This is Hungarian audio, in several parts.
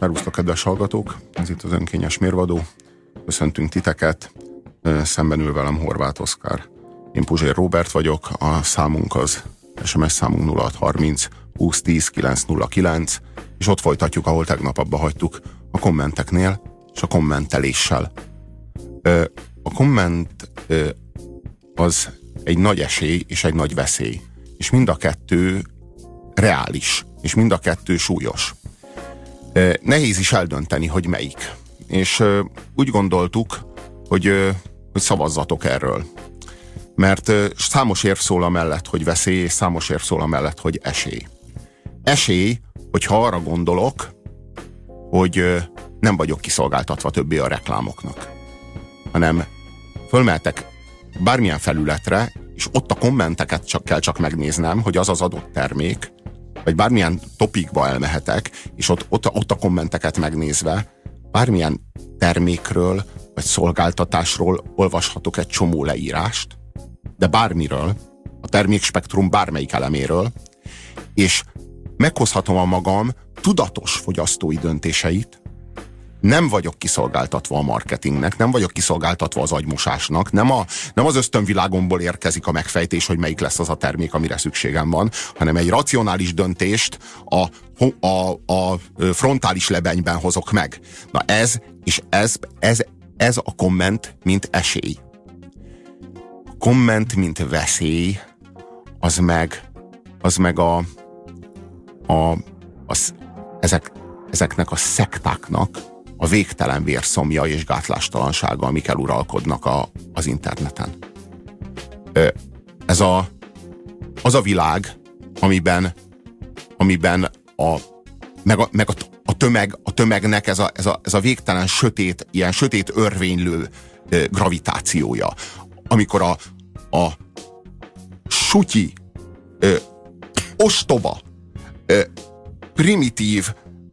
Szervusztok, kedves hallgatók! Ez itt az Önkényes Mérvadó. Köszöntünk titeket. Szemben ül velem Horváth Oszkár. Én Puzsér Róbert vagyok. A számunk az SMS számunk 0630 2010 909, és ott folytatjuk, ahol tegnap abba hagytuk, a kommenteknél és a kommenteléssel. A komment az egy nagy esély és egy nagy veszély. És mind a kettő reális, és mind a kettő súlyos. Nehéz is eldönteni, hogy melyik. És úgy gondoltuk, hogy szavazzatok erről. Mert számos érv szól amellett, hogy veszély, és számos érv szól amellett, hogy esély. Esély, hogyha arra gondolok, hogy nem vagyok kiszolgáltatva többé a reklámoknak, hanem fölmehetek bármilyen felületre, és ott a kommenteket kell csak megnéznem, hogy az az adott termék, vagy bármilyen topikba elmehetek, és ott a kommenteket megnézve bármilyen termékről, vagy szolgáltatásról olvashatok egy csomó leírást, de bármiről, a termékspektrum bármelyik eleméről, és meghozhatom a magam tudatos fogyasztói döntéseit. Nem vagyok kiszolgáltatva a marketingnek, nem vagyok kiszolgáltatva az agymosásnak, nem az ösztönvilágomból érkezik a megfejtés, hogy melyik lesz az a termék, amire szükségem van, hanem egy racionális döntést a frontális lebenyben hozok meg. Na ez a komment, mint esély. A komment, mint veszély, az meg ezeknek a szektáknak a végtelen vérszomja és gátlástalansága, amik eluralkodnak az interneten. Ez az a világ, amiben a tömegnek ez a végtelen sötét, ilyen sötét örvénylő gravitációja. Amikor a sutyi, ostoba, primitív,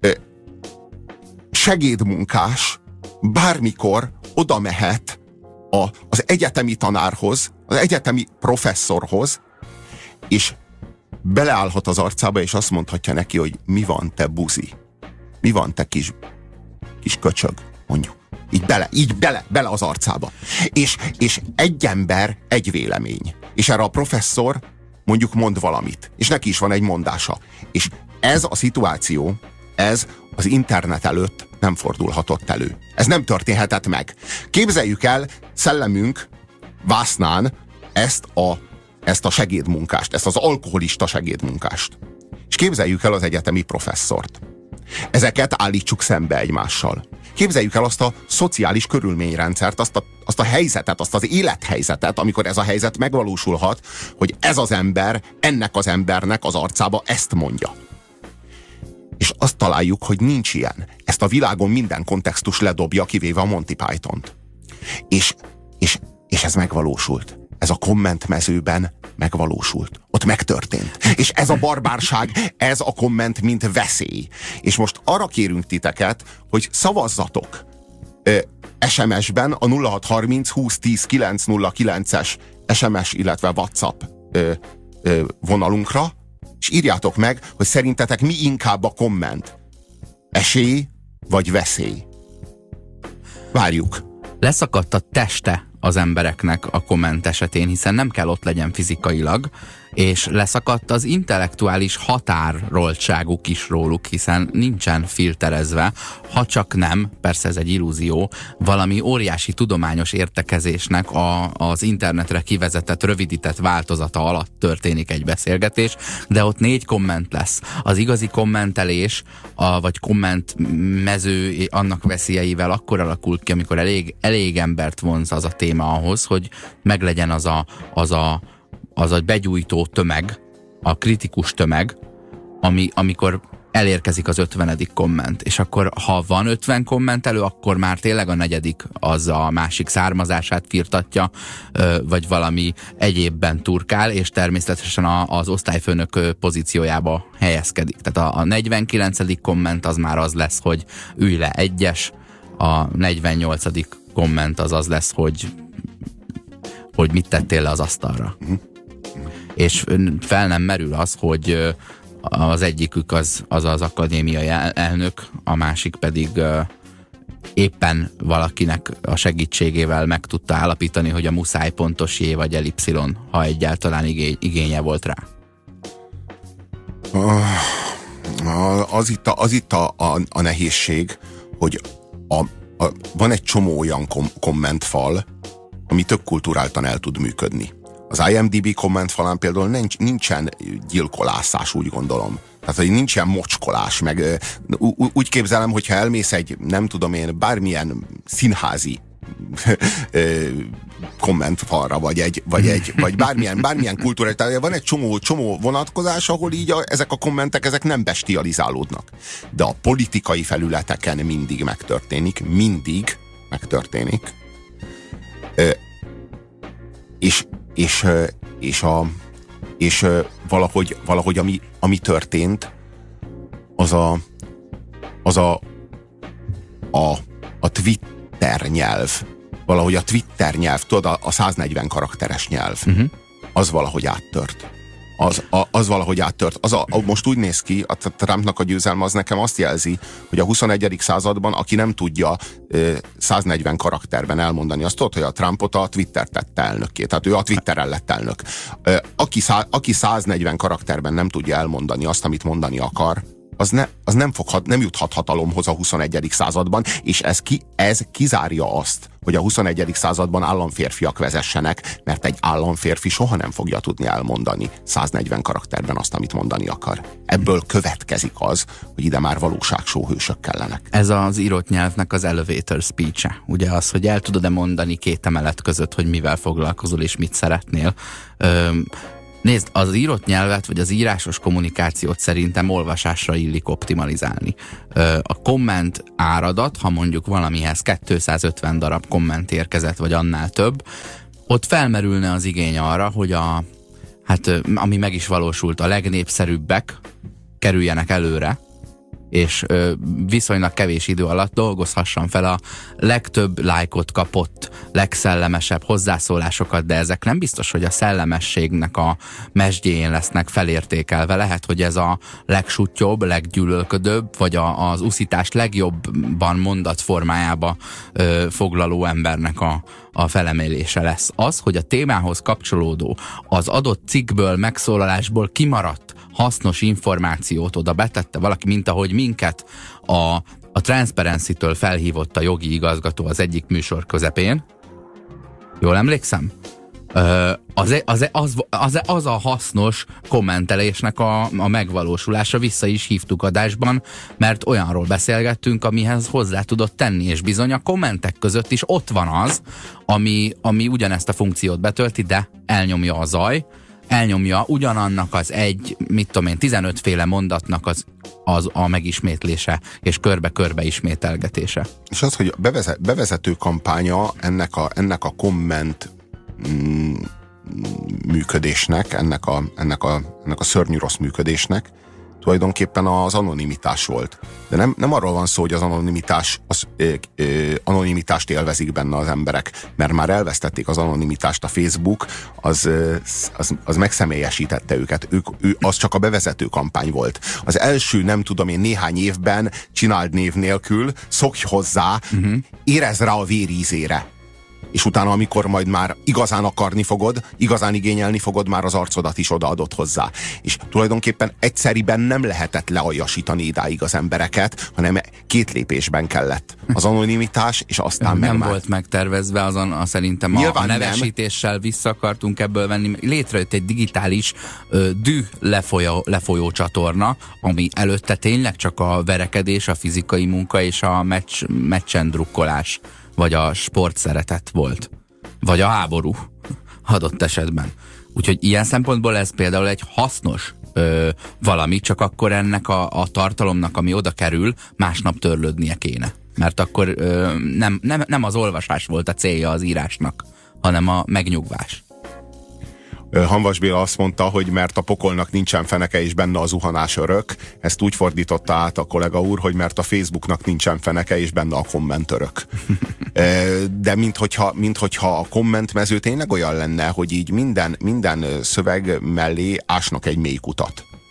segédmunkás bármikor oda mehet az egyetemi tanárhoz, az egyetemi professzorhoz, és beleállhat az arcába, és azt mondhatja neki, hogy mi van, te buzi? Mi van, te kis köcsög, mondjuk. Így bele az arcába. És egy ember, egy vélemény. És erre a professzor mondjuk mond valamit. És neki is van egy mondása. És ez a szituáció, ez az internet előtt nem fordulhatott elő. Ez nem történhetett meg. Képzeljük el szellemünk vásznán ezt a segédmunkást, ezt az alkoholista segédmunkást. És képzeljük el az egyetemi professzort. Ezeket állítsuk szembe egymással. Képzeljük el azt a szociális körülményrendszert, azt a helyzetet, azt az élethelyzetet, amikor ez a helyzet megvalósulhat, hogy ez az ember, ennek az embernek az arcába ezt mondja. És azt találjuk, hogy nincs ilyen. Ezt a világon minden kontextus ledobja, kivéve a Monty Pythont. És ez megvalósult. Ez a kommentmezőben megvalósult. Ott megtörtént. És ez a barbárság, ez a komment, mint veszély. És most arra kérünk titeket, hogy szavazzatok SMS-ben a 0630 2010 909-es SMS, illetve WhatsApp vonalunkra, és írjátok meg, hogy szerintetek mi inkább a komment. Esély vagy veszély? Várjuk. Leszakadt a teste az embereknek a komment esetén, hiszen nem kell ott legyen fizikailag, és leszakadt az intellektuális határoltságuk is róluk, hiszen nincsen filterezve, ha csak nem, persze ez egy illúzió, valami óriási tudományos értekezésnek az internetre kivezetett, rövidített változata alatt történik egy beszélgetés, de ott 4 komment lesz. Az igazi kommentelés, vagy kommentmező annak veszélyeivel akkor alakul ki, amikor elég embert vonz az a téma ahhoz, hogy meglegyen az a begyújtó tömeg, a kritikus tömeg, amikor elérkezik az 50. komment. És akkor, ha van 50 kommentelő, akkor már tényleg a 4. az a másik származását firtatja, vagy valami egyébben turkál, és természetesen az osztályfőnök pozíciójába helyezkedik. Tehát a 49. komment az már az lesz, hogy ülj le 1-es, a 48. komment az lesz, hogy mit tettél le az asztalra. És fel nem merül az, az egyikük az akadémiai elnök, a másik pedig éppen valakinek a segítségével meg tudta állapítani, hogy a muszáj pontos J vagy elipszilon, ha egyáltalán igénye volt rá. Az itt a nehézség, hogy van egy csomó olyan kommentfal, ami tök kulturáltan el tud működni. Az IMDb kommentfalán például nincsen gyilkolászás, úgy gondolom. Tehát, hogy nincs ilyen mocskolás, meg úgy képzelem, hogyha elmész egy, nem tudom én, bármilyen színházi kommentfalra, vagy bármilyen kultúra. Tehát van egy csomó vonatkozás, ahol így ezek a kommentek, ezek nem bestializálódnak. De a politikai felületeken mindig megtörténik. És valahogy ami történt, az a Twitter nyelv. Valahogy a Twitter nyelv, tudod, a 140 karakteres nyelv, az valahogy áttört. Az valahogy áttört. Most úgy néz ki, a Trumpnak a győzelme az nekem azt jelzi, hogy a 21. században, aki nem tudja 140 karakterben elmondani, azt tudod, hogy a Trumpot a Twitter tette elnökké. Tehát ő a Twitteren lett elnök. Aki 140 karakterben nem tudja elmondani azt, amit mondani akar, az nem juthat hatalomhoz a 21. században, és ez kizárja azt, hogy a 21. században államférfiak vezessenek, mert egy államférfi soha nem fogja tudni elmondani 140 karakterben azt, amit mondani akar. Ebből következik az, hogy ide már valóságsóhősök kellenek. Ez az írott nyelvnek az elevator speech-e. Ugye az, hogy el tudod-e mondani két emelet között, hogy mivel foglalkozol és mit szeretnél. Nézd, az írott nyelvet, vagy az írásos kommunikációt szerintem olvasásra illik optimalizálni. A komment áradat, ha mondjuk valamihez 250 darab komment érkezett, vagy annál több, ott felmerülne az igény arra, hogy ami meg is valósult, a legnépszerűbbek kerüljenek előre, és viszonylag kevés idő alatt dolgozhassam fel a legtöbb lájkot kapott, legszellemesebb hozzászólásokat, de ezek nem biztos, hogy a szellemességnek a mesdjéjén lesznek felértékelve. Lehet, hogy ez a legsútyobb, leggyűlölködőbb, vagy az uszítást legjobban mondatformájába foglaló embernek a felemelése lesz. Az, hogy a témához kapcsolódó, az adott cikkből, megszólalásból kimaradt hasznos információt oda betette valaki, mint ahogy minket a Transparency-től felhívott a jogi igazgató az egyik műsor közepén. Jól emlékszem? Az a hasznos kommentelésnek a megvalósulása, vissza is hívtuk adásban, mert olyanról beszélgettünk, amihez hozzá tudott tenni, és bizony a kommentek között is ott van az, ami ugyanezt a funkciót betölti, de elnyomja a zaj, elnyomja ugyanannak az 15 féle mondatnak a megismétlése és körbe-körbe ismételgetése. És az, hogy bevezető kampánya ennek a komment működésnek, ennek a szörnyű rossz működésnek tulajdonképpen az anonimitás volt. De nem arról van szó, hogy az anonimitást élvezik benne az emberek, mert már elvesztették az anonimitást. A Facebook, az megszemélyesítette őket. Az csak a bevezető kampány volt. Az első, nem tudom én, néhány évben csináld név nélkül, szokj hozzá, érezd rá a vérízére. És utána, amikor majd már igazán akarni fogod, igazán igényelni fogod, már az arcodat is odaadott hozzá. És tulajdonképpen egyszeriben nem lehetett lealjasítani idáig az embereket, hanem 2 lépésben kellett. Az anonimitás, és aztán nem volt megtervezve, szerintem nyilván a nevesítéssel vissza akartunk ebből venni. Létrejött egy digitális dű lefolyó csatorna, ami előtte tényleg csak a verekedés, a fizikai munka és a meccsen drukkolás, vagy a sportszeretet volt. Vagy a háború adott esetben. Úgyhogy ilyen szempontból ez például egy hasznos valami, csak akkor ennek a tartalomnak, ami oda kerül, másnap törlődnie kéne. Mert akkor nem az olvasás volt a célja az írásnak, hanem a megnyugvás. Hamvas Béla azt mondta, hogy mert a pokolnak nincsen feneke és benne a zuhanás örök. Ezt úgy fordította át a kollega úr, hogy mert a Facebooknak nincsen feneke és benne a komment örök. De minthogyha a kommentmező tényleg olyan lenne, hogy így minden szöveg mellé ásnak egy mély kutat.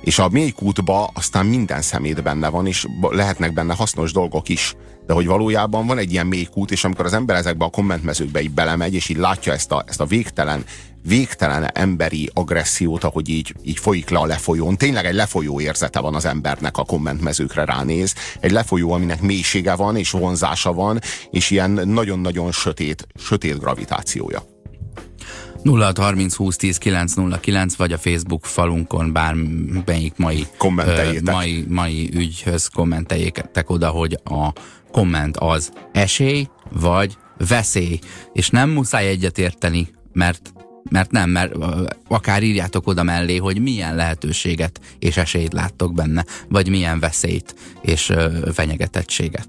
És a mélykútba aztán minden szemét benne van, és lehetnek benne hasznos dolgok is. De hogy valójában van egy ilyen mélykút, és amikor az ember ezekbe a kommentmezőkbe így belemegy, és így látja ezt a végtelen emberi agressziót, ahogy így folyik le a lefolyón. Tényleg egy lefolyó érzete van az embernek, a kommentmezőkre ránéz. Egy lefolyó, aminek mélysége van, és vonzása van, és ilyen nagyon-nagyon sötét gravitációja. 0630 20 10 909 vagy a Facebook falunkon bármelyik mai ügyhöz kommenteljétek oda, hogy a komment az esély vagy veszély. És nem muszáj egyetérteni, mert akár írjátok oda mellé, hogy milyen lehetőséget és esélyt láttok benne, vagy milyen veszélyt és fenyegetettséget.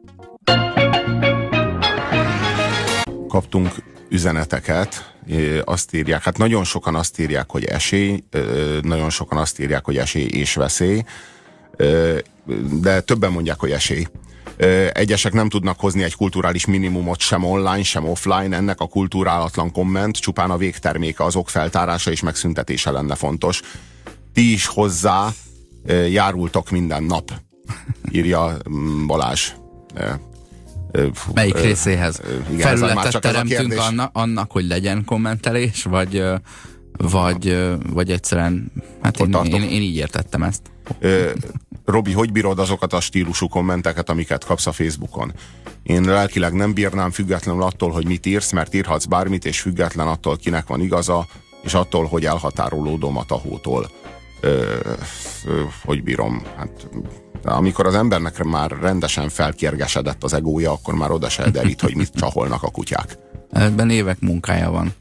Kaptunk üzeneteket, azt írják, hát nagyon sokan azt írják, hogy esély, nagyon sokan azt írják, hogy esély és veszély, de többen mondják, hogy esély. Egyesek nem tudnak hozni egy kulturális minimumot sem online, sem offline, ennek a kulturálatlan komment csupán a végterméke, az ok feltárása és megszüntetése lenne fontos. Ti is hozzá járultok minden nap, írja Balázs. Melyik részéhez? Igen, felületet teremtünk annak, hogy legyen kommentelés, vagy egyszerűen, hát én így értettem ezt. Robi, hogy bírod azokat a stílusú kommenteket, amiket kapsz a Facebookon? Én lelkileg nem bírnám, függetlenül attól, hogy mit írsz, mert írhatsz bármit, és független attól, kinek van igaza, és attól, hogy elhatárolódom a tahótól. Hogy bírom? Hát, amikor az embernek már rendesen felkérgesedett az egója, akkor már oda se derít, hogy mit csaholnak a kutyák. Ebben évek munkája van.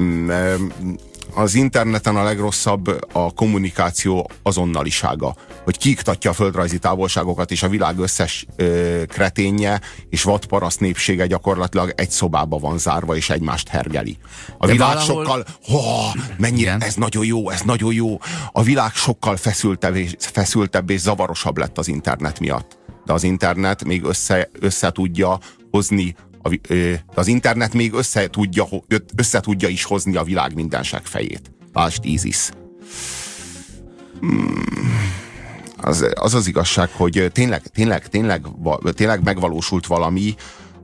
Az interneten a legrosszabb a kommunikáció azonnalisága, hogy kiiktatja a földrajzi távolságokat, és a világ összes kreténje és vadparaszt népsége gyakorlatilag egy szobába van zárva, és egymást hergeli. A világ sokkal, mennyire, ez nagyon jó. A világ sokkal feszültebb és zavarosabb lett az internet miatt. De az internet még össze tudja hozni, az internet még össze tudja is hozni a világ mindenség fejét. Lásd ISIS. Az igazság, hogy tényleg megvalósult valami,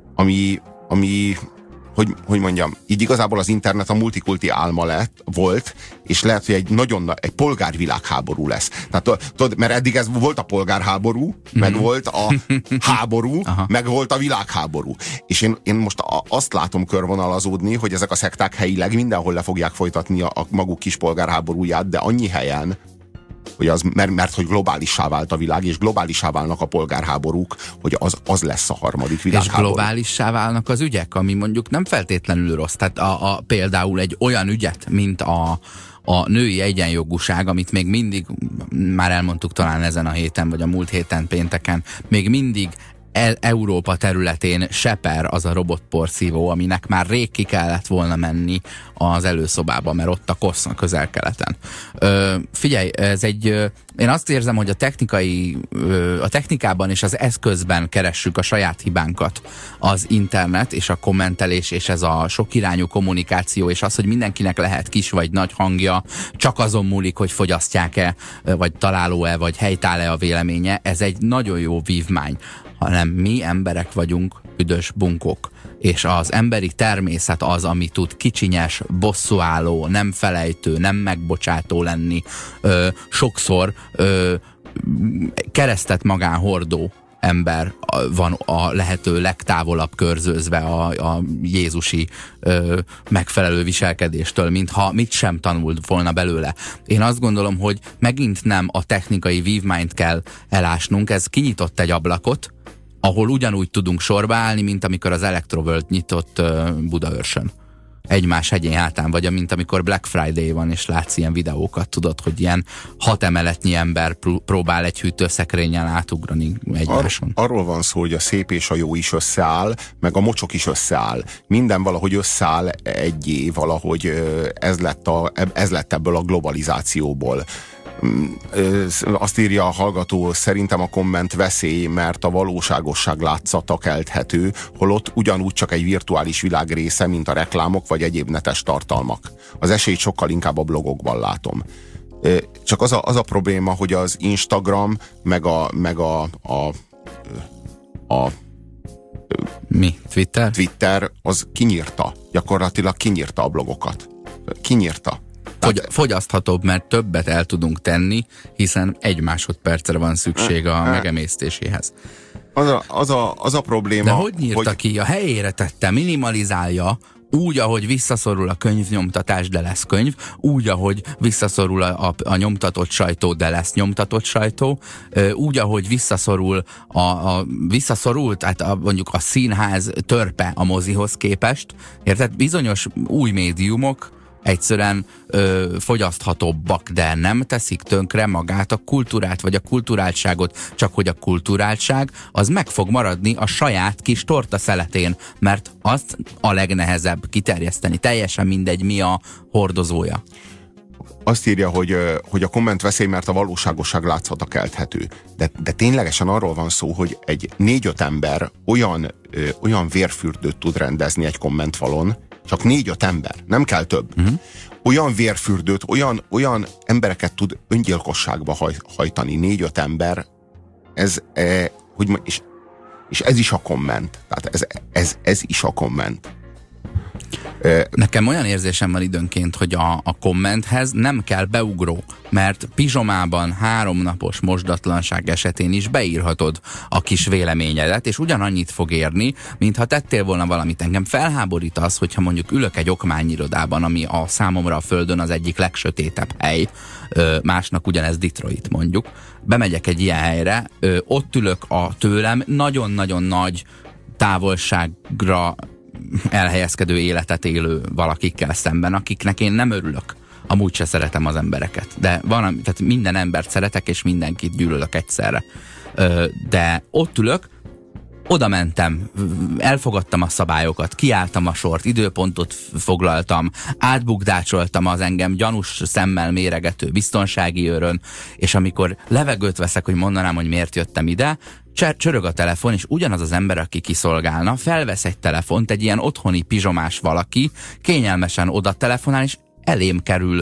ami hogy mondjam, így igazából az internet a multikulti álma volt, és lehet, hogy egy polgárvilágháború lesz. Tehát, tudod, mert eddig ez volt a polgárháború, meg volt a háború, meg volt a világháború. És én most azt látom körvonalazódni, hogy ezek a szekták helyileg mindenhol le fogják folytatni a maguk kis polgárháborúját, de annyi helyen, hogy mert hogy globálissá vált a világ, és globálissá válnak a polgárháborúk, hogy az lesz a harmadik világháború. És globálissá válnak az ügyek, ami mondjuk nem feltétlenül rossz. Tehát például egy olyan ügyet, mint a női egyenjogúság, amit még mindig, már elmondtuk talán ezen a héten, vagy a múlt héten pénteken, még mindig Európa területén seper az a robotporszívó, aminek már rég ki kellett volna menni az előszobába, mert ott a kosz a Közel-Keleten. Figyelj, én azt érzem, hogy a technikában és az eszközben keressük a saját hibánkat. Az internet és a kommentelés és ez a sokirányú kommunikáció és az, hogy mindenkinek lehet kis vagy nagy hangja, csak azon múlik, hogy fogyasztják-e, vagy találó-e, vagy helytáll-e a véleménye. Ez egy nagyon jó vívmány, hanem mi emberek vagyunk üdös bunkók. És az emberi természet az, ami tud kicsinyes, bosszúálló, nem felejtő, nem megbocsátó lenni. Sokszor keresztet magán hordó ember van a lehető legtávolabb körzőzve a jézusi megfelelő viselkedéstől, mintha mit sem tanult volna belőle. Én azt gondolom, hogy megint nem a technikai vívmányt kell elásnunk, ez kinyitott egy ablakot, ahol ugyanúgy tudunk sorba állni, mint amikor az Electroworld nyitott Budaörsön. Egymás hegyén hátán, vagy mint amikor Black Friday van, és látsz ilyen videókat, tudod, hogy ilyen 6 emeletnyi ember próbál egy hűtőszekrényen átugrani egymáson. Arról van szó, hogy a szép és a jó is összeáll, meg a mocsok is összeáll. Minden valahogy összeáll egyé, valahogy ez lett ebből a globalizációból. Azt írja a hallgató, szerintem a komment veszély, mert a valóságosság látszata kelthető, holott ugyanúgy csak egy virtuális világ része, mint a reklámok vagy egyéb netes tartalmak. Az esélyt sokkal inkább a blogokban látom. Csak az a probléma, hogy az Instagram, meg Twitter, az kinyírta. Gyakorlatilag kinyírta a blogokat. Kinyírta. Fogyaszthatóbb, mert többet el tudunk tenni, hiszen 1 másodpercre van szükség a megemésztéséhez. Az a probléma... De hogy nyírta ki? A helyére tette, minimalizálja, úgy, ahogy visszaszorul a könyvnyomtatás, de lesz könyv, úgy, ahogy visszaszorul a nyomtatott sajtó, de lesz nyomtatott sajtó, úgy, ahogy visszaszorult, mondjuk a színház törpe a mozihoz képest, érted? Bizonyos új médiumok egyszerűen fogyaszthatóbbak, de nem teszik tönkre magát a kultúrát, vagy a kulturáltságot, csak hogy a kulturáltság az meg fog maradni a saját kis torta szeletén, mert azt a legnehezebb kiterjeszteni. Teljesen mindegy, mi a hordozója. Azt írja, hogy a komment veszély, mert a valóságosság látszata kelthető. De ténylegesen arról van szó, hogy egy 4-5 ember olyan vérfürdőt tud rendezni egy kommentfalon, csak 4-5 ember, nem kell több. Olyan vérfürdőt, olyan embereket tud öngyilkosságba hajtani 4-5 ember, és ez is a komment. Tehát ez is a komment. Nekem olyan érzésem van időnként, hogy a kommenthez nem kell beugró, mert pizsomában 3 napos mosdatlanság esetén is beírhatod a kis véleményedet, és ugyanannyit fog érni, mintha tettél volna valamit. Engem felháborít az, hogyha mondjuk ülök egy okmányirodában, ami a számomra a földön az egyik legsötétebb hely, másnak ugyanez Detroit mondjuk, bemegyek egy ilyen helyre, ott ülök a tőlem nagyon-nagyon nagy távolságra elhelyezkedő életet élő valakikkel szemben, akiknek én nem örülök. Amúgy se szeretem az embereket. De tehát minden embert szeretek, és mindenkit gyűlölök egyszerre. De ott ülök, oda mentem, elfogadtam a szabályokat, kiálltam a sort, időpontot foglaltam, átbukdácsoltam az engem gyanús szemmel méregető biztonsági őrön, és amikor levegőt veszek, hogy mondanám, hogy miért jöttem ide, csörög a telefon, és ugyanaz az ember, aki kiszolgálna, felvesz egy telefont, egy ilyen otthoni pizsomás valaki, kényelmesen oda telefonál, és elém kerül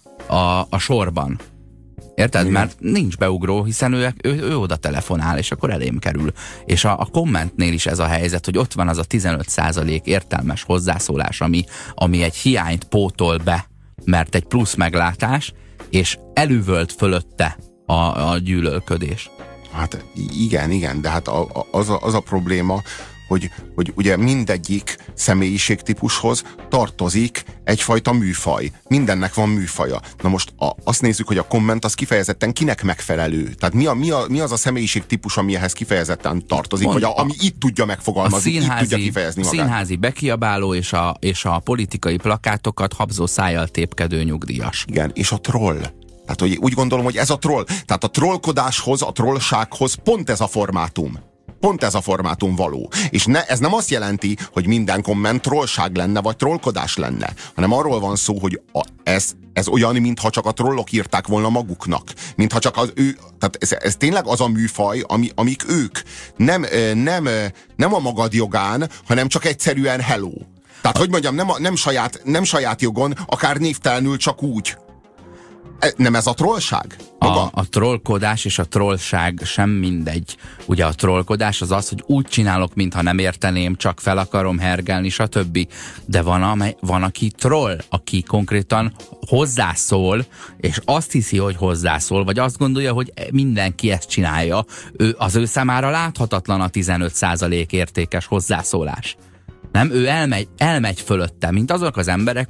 a sorban. Érted? Igen. Mert nincs beugró, hiszen ő oda telefonál, és akkor elém kerül. És a kommentnél is ez a helyzet, hogy ott van az a 15% értelmes hozzászólás, ami egy hiányt pótol be, mert egy plusz meglátás, és elüvölt fölötte a gyűlölködés. Hát igen, de hát az a probléma, hogy ugye mindegyik személyiségtípushoz tartozik egyfajta műfaj. Mindennek van műfaja. Na most azt nézzük, hogy a komment az kifejezetten kinek megfelelő. Tehát mi az a személyiségtípus, ami ehhez kifejezetten tartozik, vagy ami itt tudja megfogalmazni, itt tudja kifejezni magát. A színházi bekiabáló és a politikai plakátokat habzó szájjal tépkedő nyugdíjas. Igen, és a troll. Tehát hogy úgy gondolom, hogy ez a troll. Tehát a trollkodáshoz, a trollsághoz pont ez a formátum. Pont ez a formátum való. És ez nem azt jelenti, hogy minden komment trollság lenne, vagy trollkodás lenne, hanem arról van szó, hogy ez olyan, mintha csak a trollok írták volna maguknak. Mintha csak tehát ez tényleg az a műfaj, amik ők. Nem a magad jogán, hanem csak egyszerűen hello. Tehát, hogy mondjam, nem saját jogon, akár névtelenül, csak úgy. Nem ez a trollság? A trollkodás és a trollság sem mindegy. Ugye a trollkodás az, hogy úgy csinálok, mintha nem érteném, csak fel akarom hergelni, stb. De van, aki troll, aki konkrétan hozzászól, és azt hiszi, hogy hozzászól, vagy azt gondolja, hogy mindenki ezt csinálja. Az ő számára láthatatlan a 15% értékes hozzászólás. Nem? Ő elmegy fölötte, mint azok az emberek,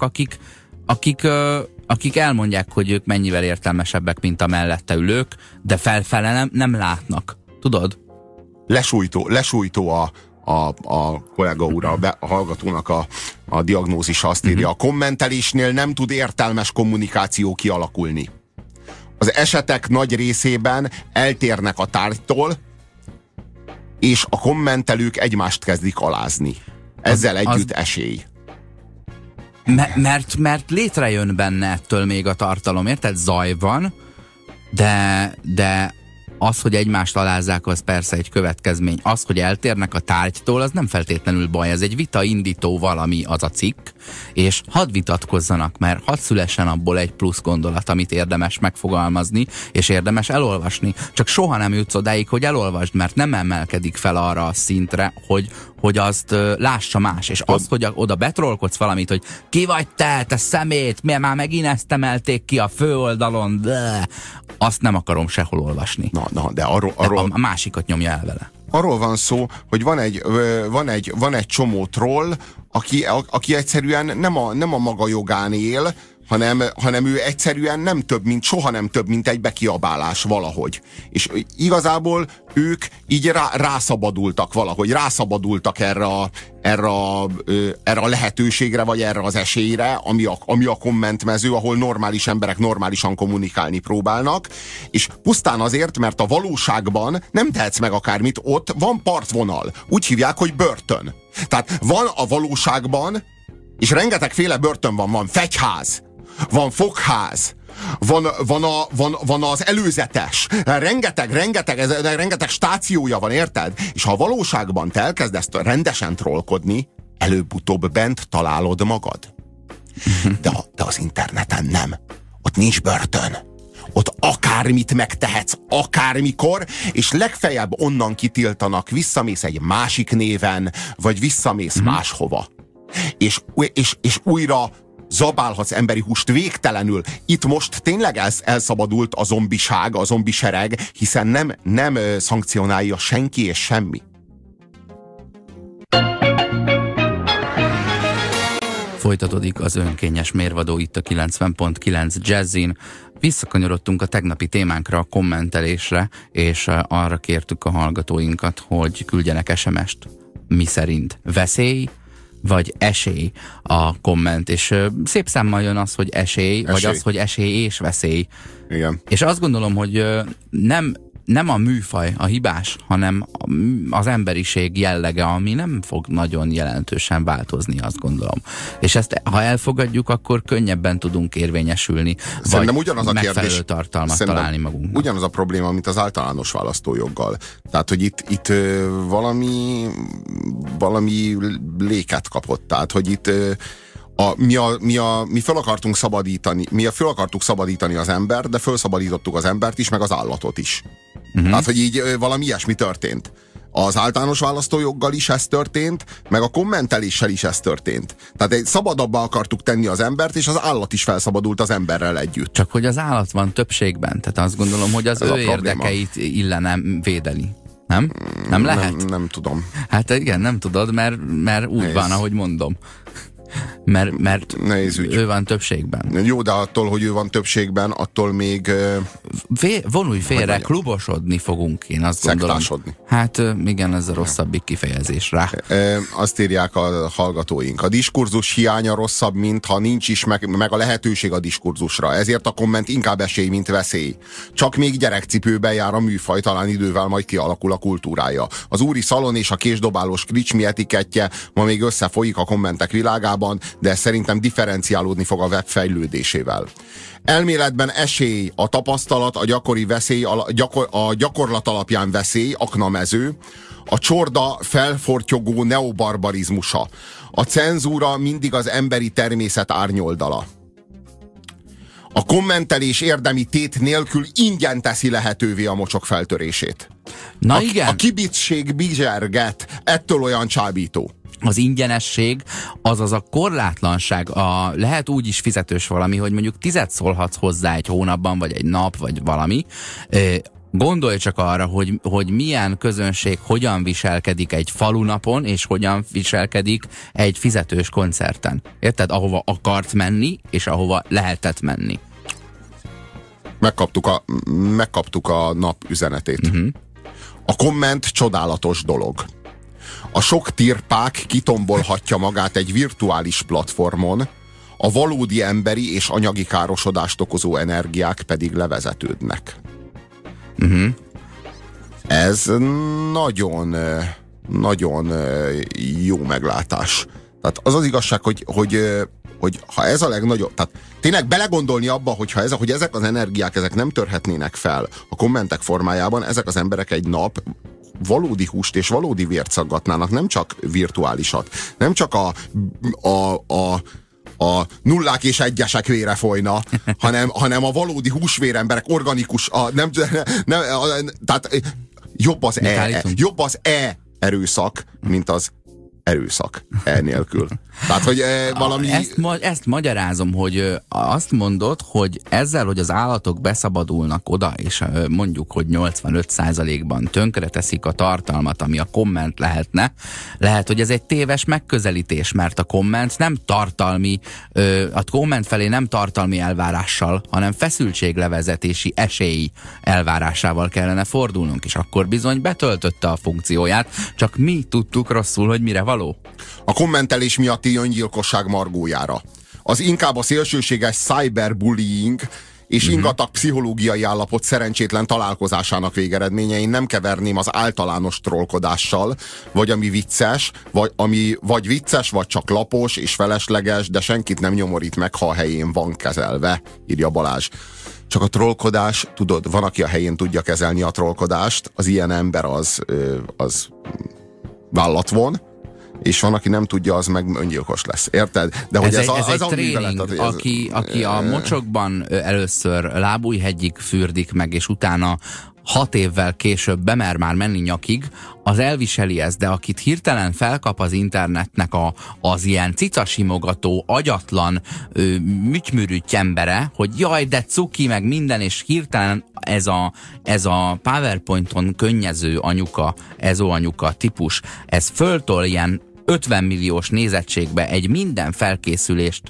akik elmondják, hogy ők mennyivel értelmesebbek, mint a mellette ülők, de felfele nem látnak. Tudod? Lesújtó a kollega úr, a hallgatónak a diagnózisa, azt írja, a kommentelésnél nem tud értelmes kommunikáció kialakulni. Az esetek nagy részében eltérnek a tárgytól, és a kommentelők egymást kezdik alázni. Ezzel együtt esély. Mert létrejön benne ettől még a tartalom, érted? Zaj van, de az, hogy egymást alázzák, az persze egy következmény. Az, hogy eltérnek a tárgytól, az nem feltétlenül baj. Ez egy vita indító valami, az a cikk, és hadd vitatkozzanak, mert hadd szülessen abból egy plusz gondolat, amit érdemes megfogalmazni, és érdemes elolvasni. Csak soha nem jutsz odáig, hogy elolvasd, mert nem emelkedik fel arra a szintre, hogy azt lássa más. És az, hogy oda betrolkodsz valamit, hogy ki vagy te szemét, miért már megint ezt emelték ki a főoldalon, de azt nem akarom sehol olvasni. De arról... A másikat nyomja el vele. Arról van szó, hogy van egy csomó troll, aki egyszerűen nem a maga jogán él, hanem ő egyszerűen soha nem több, mint egy bekiabálás valahogy. És igazából ők így rászabadultak valahogy, rászabadultak erre a lehetőségre, vagy erre az esélyre, ami a kommentmező, ahol normális emberek normálisan kommunikálni próbálnak, és pusztán azért, mert a valóságban nem tehetsz meg akármit, ott van partvonal. Úgy hívják, hogy börtön. Tehát van a valóságban, és rengetegféle börtön van fegyház, van fogház, van az előzetes, rengeteg stációja van, érted? És ha a valóságban te elkezdesz rendesen trollkodni, előbb-utóbb bent találod magad. De az interneten nem. Ott nincs börtön. Ott akármit megtehetsz, akármikor, és legfeljebb onnan kitiltanak, visszamész egy másik néven, vagy visszamész máshova. És újra zabálhatsz emberi húst végtelenül. Itt most tényleg elszabadult a zombiság, a zombisereg, hiszen nem szankcionálja senki és semmi. Folytatódik az önkényes mérvadó itt a 90.9 Jazzin. Visszakanyarodtunk a tegnapi témánkra, a kommentelésre, és arra kértük a hallgatóinkat, hogy küldjenek SMS-t. Mi szerint veszély vagy esély a komment, és szép számmal jön az, hogy esély, vagy az, hogy esély és veszély. Igen. És azt gondolom, hogy nem a műfaj a hibás, hanem az emberiség jellege, ami nem fog nagyon jelentősen változni, azt gondolom. És ezt, ha elfogadjuk, akkor könnyebben tudunk érvényesülni, szerintem vagy ugyanaz a megfelelő kérdés, tartalmat találni magunknak. Ugyanaz a probléma, mint az általános választójoggal. Tehát, hogy itt valami léket kapott. Tehát, hogy itt mi fel akartuk szabadítani az embert, de felszabadítottuk az embert is, meg az állatot is. Tehát, hogy így valami ilyesmi történt. Az általános választójoggal is ez történt, meg a kommenteléssel is ez történt. Tehát szabadabbá akartuk tenni az embert, és az állat is felszabadult az emberrel együtt. Csak hogy az állat van többségben, tehát azt gondolom, hogy az ő érdekeit illene védeni. Nem? Nem lehet? Nem tudom. Hát igen, nem tudod, mert úgy van, ahogy mondom. Mert ő van többségben. Jó, de attól, hogy ő van többségben, attól még... Vonulj félre, klubosodni fogunk, én azt gondolom. Szektásodni. Hát igen, ez a rosszabbik kifejezés rá. Azt írják a hallgatóink. A diskurzus hiánya rosszabb, mint ha nincs is meg a lehetőség a diskurzusra. Ezért a komment inkább esély, mint veszély. Csak még gyerekcipőben jár a műfaj, talán idővel majd kialakul a kultúrája. Az úri szalon és a késdobálós kricsmi etikettje ma még összefolyik a kommentek világában, de szerintem differenciálódni fog a web fejlődésével. Elméletben esély, a tapasztalat, a gyakori veszély, a gyakorlat alapján veszély, aknamező, a csorda felfortyogó neobarbarizmusa. A cenzúra mindig az emberi természet árnyoldala. A kommentelés érdemi tét nélkül ingyen teszi lehetővé a mocsok feltörését. Igen. A kibicsség bizserget, ettől olyan csábító. Az ingyenesség, azaz a korlátlanság, lehet úgy is fizetős valami, hogy mondjuk 10 szólhatsz hozzá egy hónapban, vagy egy nap, vagy valami. Gondolj csak arra, hogy milyen közönség hogyan viselkedik egy falunapon, és hogyan viselkedik egy fizetős koncerten. Érted? Ahova akart menni, és ahova lehetett menni. Megkaptuk a nap üzenetét. A komment csodálatos dolog. A sok tirpák kitombolhatja magát egy virtuális platformon, a valódi emberi és anyagi károsodást okozó energiák pedig levezetődnek. Ez nagyon, nagyon jó meglátás. Tehát az az igazság, hogy ha ez a legnagyobb, tehát tényleg belegondolni abba, hogy ezek az energiák, ezek nem törhetnének fel a kommentek formájában, ezek az emberek egy nap valódi húst és valódi vért szaggatnának, nem csak virtuálisat, nem csak a nullák és egyesek vére folyna, hanem a valódi húsvér emberek, organikus, tehát jobb az erőszak, mint az erőszak nélkül. Tehát, hogy valami... Ezt magyarázom, hogy azt mondod, hogy ezzel, hogy az állatok beszabadulnak oda, és mondjuk, hogy 85%-ban tönkreteszik a tartalmat, ami a komment lehetne, lehet, hogy ez egy téves megközelítés, mert a komment nem tartalmi, a komment felé nem tartalmi elvárással, hanem feszültséglevezetési esély elvárásával kellene fordulnunk, és akkor bizony betöltötte a funkcióját, csak mi tudtuk rosszul, hogy mire való. A kommentelés miatti öngyilkosság margójára. Az inkább a szélsőséges cyberbullying és ingatag pszichológiai állapot szerencsétlen találkozásának végeredménye. Én nem keverném az általános trollkodással, vagy ami vicces, vagy vicces, vagy csak lapos és felesleges, de senkit nem nyomorít meg, ha a helyén van kezelve, írja Balázs. Csak a trollkodás, tudod, van, aki a helyén tudja kezelni a trollkodást, az ilyen ember az vállat von, és van, aki nem tudja, az meg öngyilkos lesz. Érted? De hogy ez egy tréning, aki a mocsokban először lábújhegyig fürdik meg, és utána 6 évvel később bemer már menni nyakig, az elviseli ezt, de akit hirtelen felkap az internetnek az ilyen cicasimogató, agyatlan, mütymürüty embere, hogy jaj, de cuki, meg minden, és hirtelen ez a PowerPointon könnyező anyuka, ezó anyuka típus, ez föltol ilyen 50 milliós nézettségbe egy minden felkészülést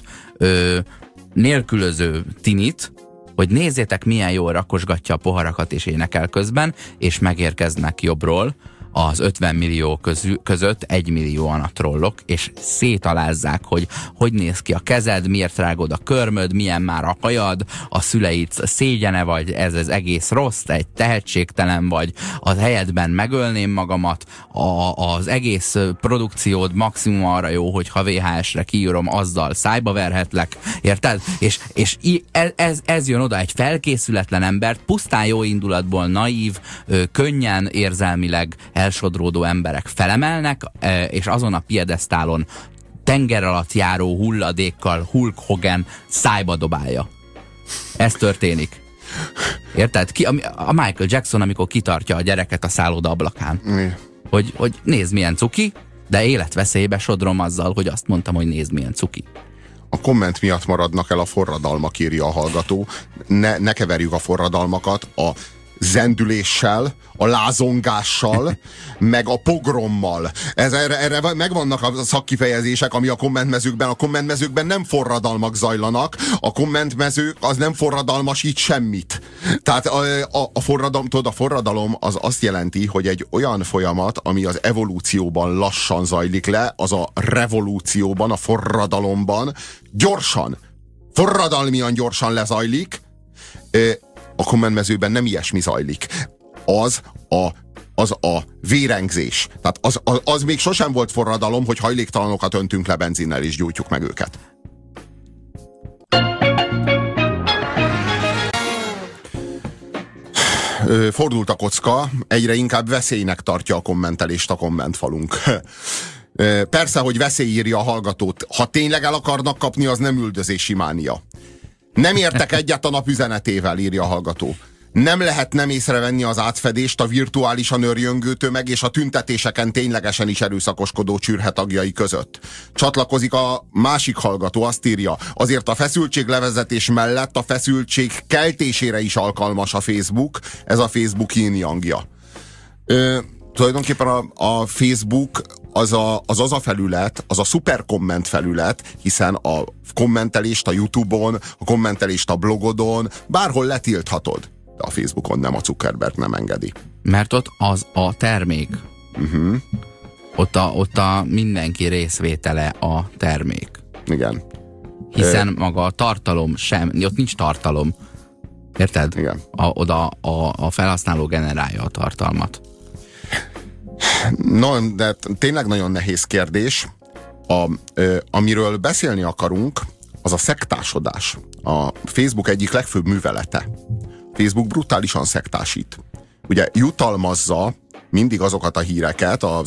nélkülöző tinit, hogy nézzétek, milyen jól rakosgatja a poharakat és énekel közben, és megérkeznek jobbról az 50 millió között 1 millióan a trollok, és szétalázzák, hogy néz ki a kezed, miért rágod a körmöd, milyen már a hajad, a szüleid szégyene vagy, ez egész rossz, egy tehetségtelen vagy, az helyedben megölném magamat, az egész produkciód maximum arra jó, hogy ha VHS-re kiírom, azzal szájba verhetlek, érted? És ez jön oda, egy felkészületlen embert, pusztán jó indulatból naív, könnyen érzelmileg elsodródó emberek felemelnek, és azon a piedesztálon tenger alatt járó hulladékkal Hulk Hogan szájba dobálja. Ez történik. Érted? A Michael Jackson, amikor kitartja a gyereket a szálloda ablakán. Hogy nézd, milyen cuki, de életveszélybe sodrom azzal, hogy azt mondtam, hogy nézd, milyen cuki. A komment miatt maradnak el a forradalmak, írja a hallgató. Ne keverjük a forradalmakat a zendüléssel, a lázongással, meg a pogrommal. Erre megvannak a szakkifejezések, ami a kommentmezőkben nem forradalmak zajlanak, a kommentmezők az nem forradalmasít semmit. Tehát a forradalom az azt jelenti, hogy egy olyan folyamat, ami az evolúcióban lassan zajlik le, az a revolúcióban, a forradalomban gyorsan, forradalmian gyorsan lezajlik. A kommentmezőben nem ilyesmi zajlik. Az a vérengzés. Tehát az még sosem volt forradalom, hogy hajléktalanokat öntünk le benzinnel és gyújtjuk meg őket. Fordult a kocka, egyre inkább veszélynek tartja a kommentelést a kommentfalunk. Persze, hogy veszély, írja a hallgatót. Ha tényleg el akarnak kapni, az nem üldözési mánia. Nem értek egyet a nap üzenetével, írja a hallgató. Nem lehet nem észrevenni az átfedést a virtuálisan örjöngő tömeg és a tüntetéseken ténylegesen is erőszakoskodó csürhe tagjai között. Csatlakozik a másik hallgató, azt írja, azért a feszültséglevezetés mellett a feszültség keltésére is alkalmas a Facebook, ez a Facebook yin-yangja. Tulajdonképpen a Facebook az a felület, az a szuper komment felület, hiszen a kommentelést a YouTube-on, a kommentelést a blogodon, bárhol letilthatod. De a Facebookon nem, a Zuckerberg nem engedi. Mert ott az a termék. Ott a mindenki részvétele a termék. Igen. Hiszen maga a tartalom sem, ott nincs tartalom. Érted? Igen. Oda a felhasználó generálja a tartalmat. No, de tényleg nagyon nehéz kérdés. Amiről beszélni akarunk, az a szektásodás. A Facebook egyik legfőbb művelete. Facebook brutálisan szektásít. Ugye jutalmazza mindig azokat a híreket a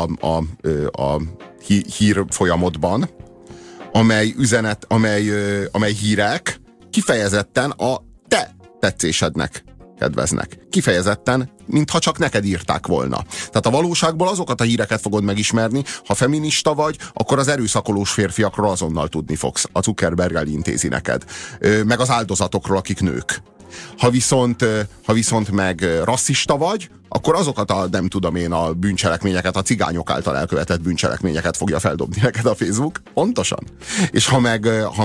hír folyamodban, amely hírek kifejezetten a te tetszésednek kedveznek. Kifejezetten, mintha csak neked írták volna. Tehát a valóságból azokat a híreket fogod megismerni, ha feminista vagy, akkor az erőszakolós férfiakról azonnal tudni fogsz. A Zuckerberg elintézi neked. Meg az áldozatokról, akik nők. Ha viszont meg rasszista vagy, akkor azokat a bűncselekményeket, a cigányok által elkövetett bűncselekményeket fogja feldobni neked a Facebook. Pontosan. És ha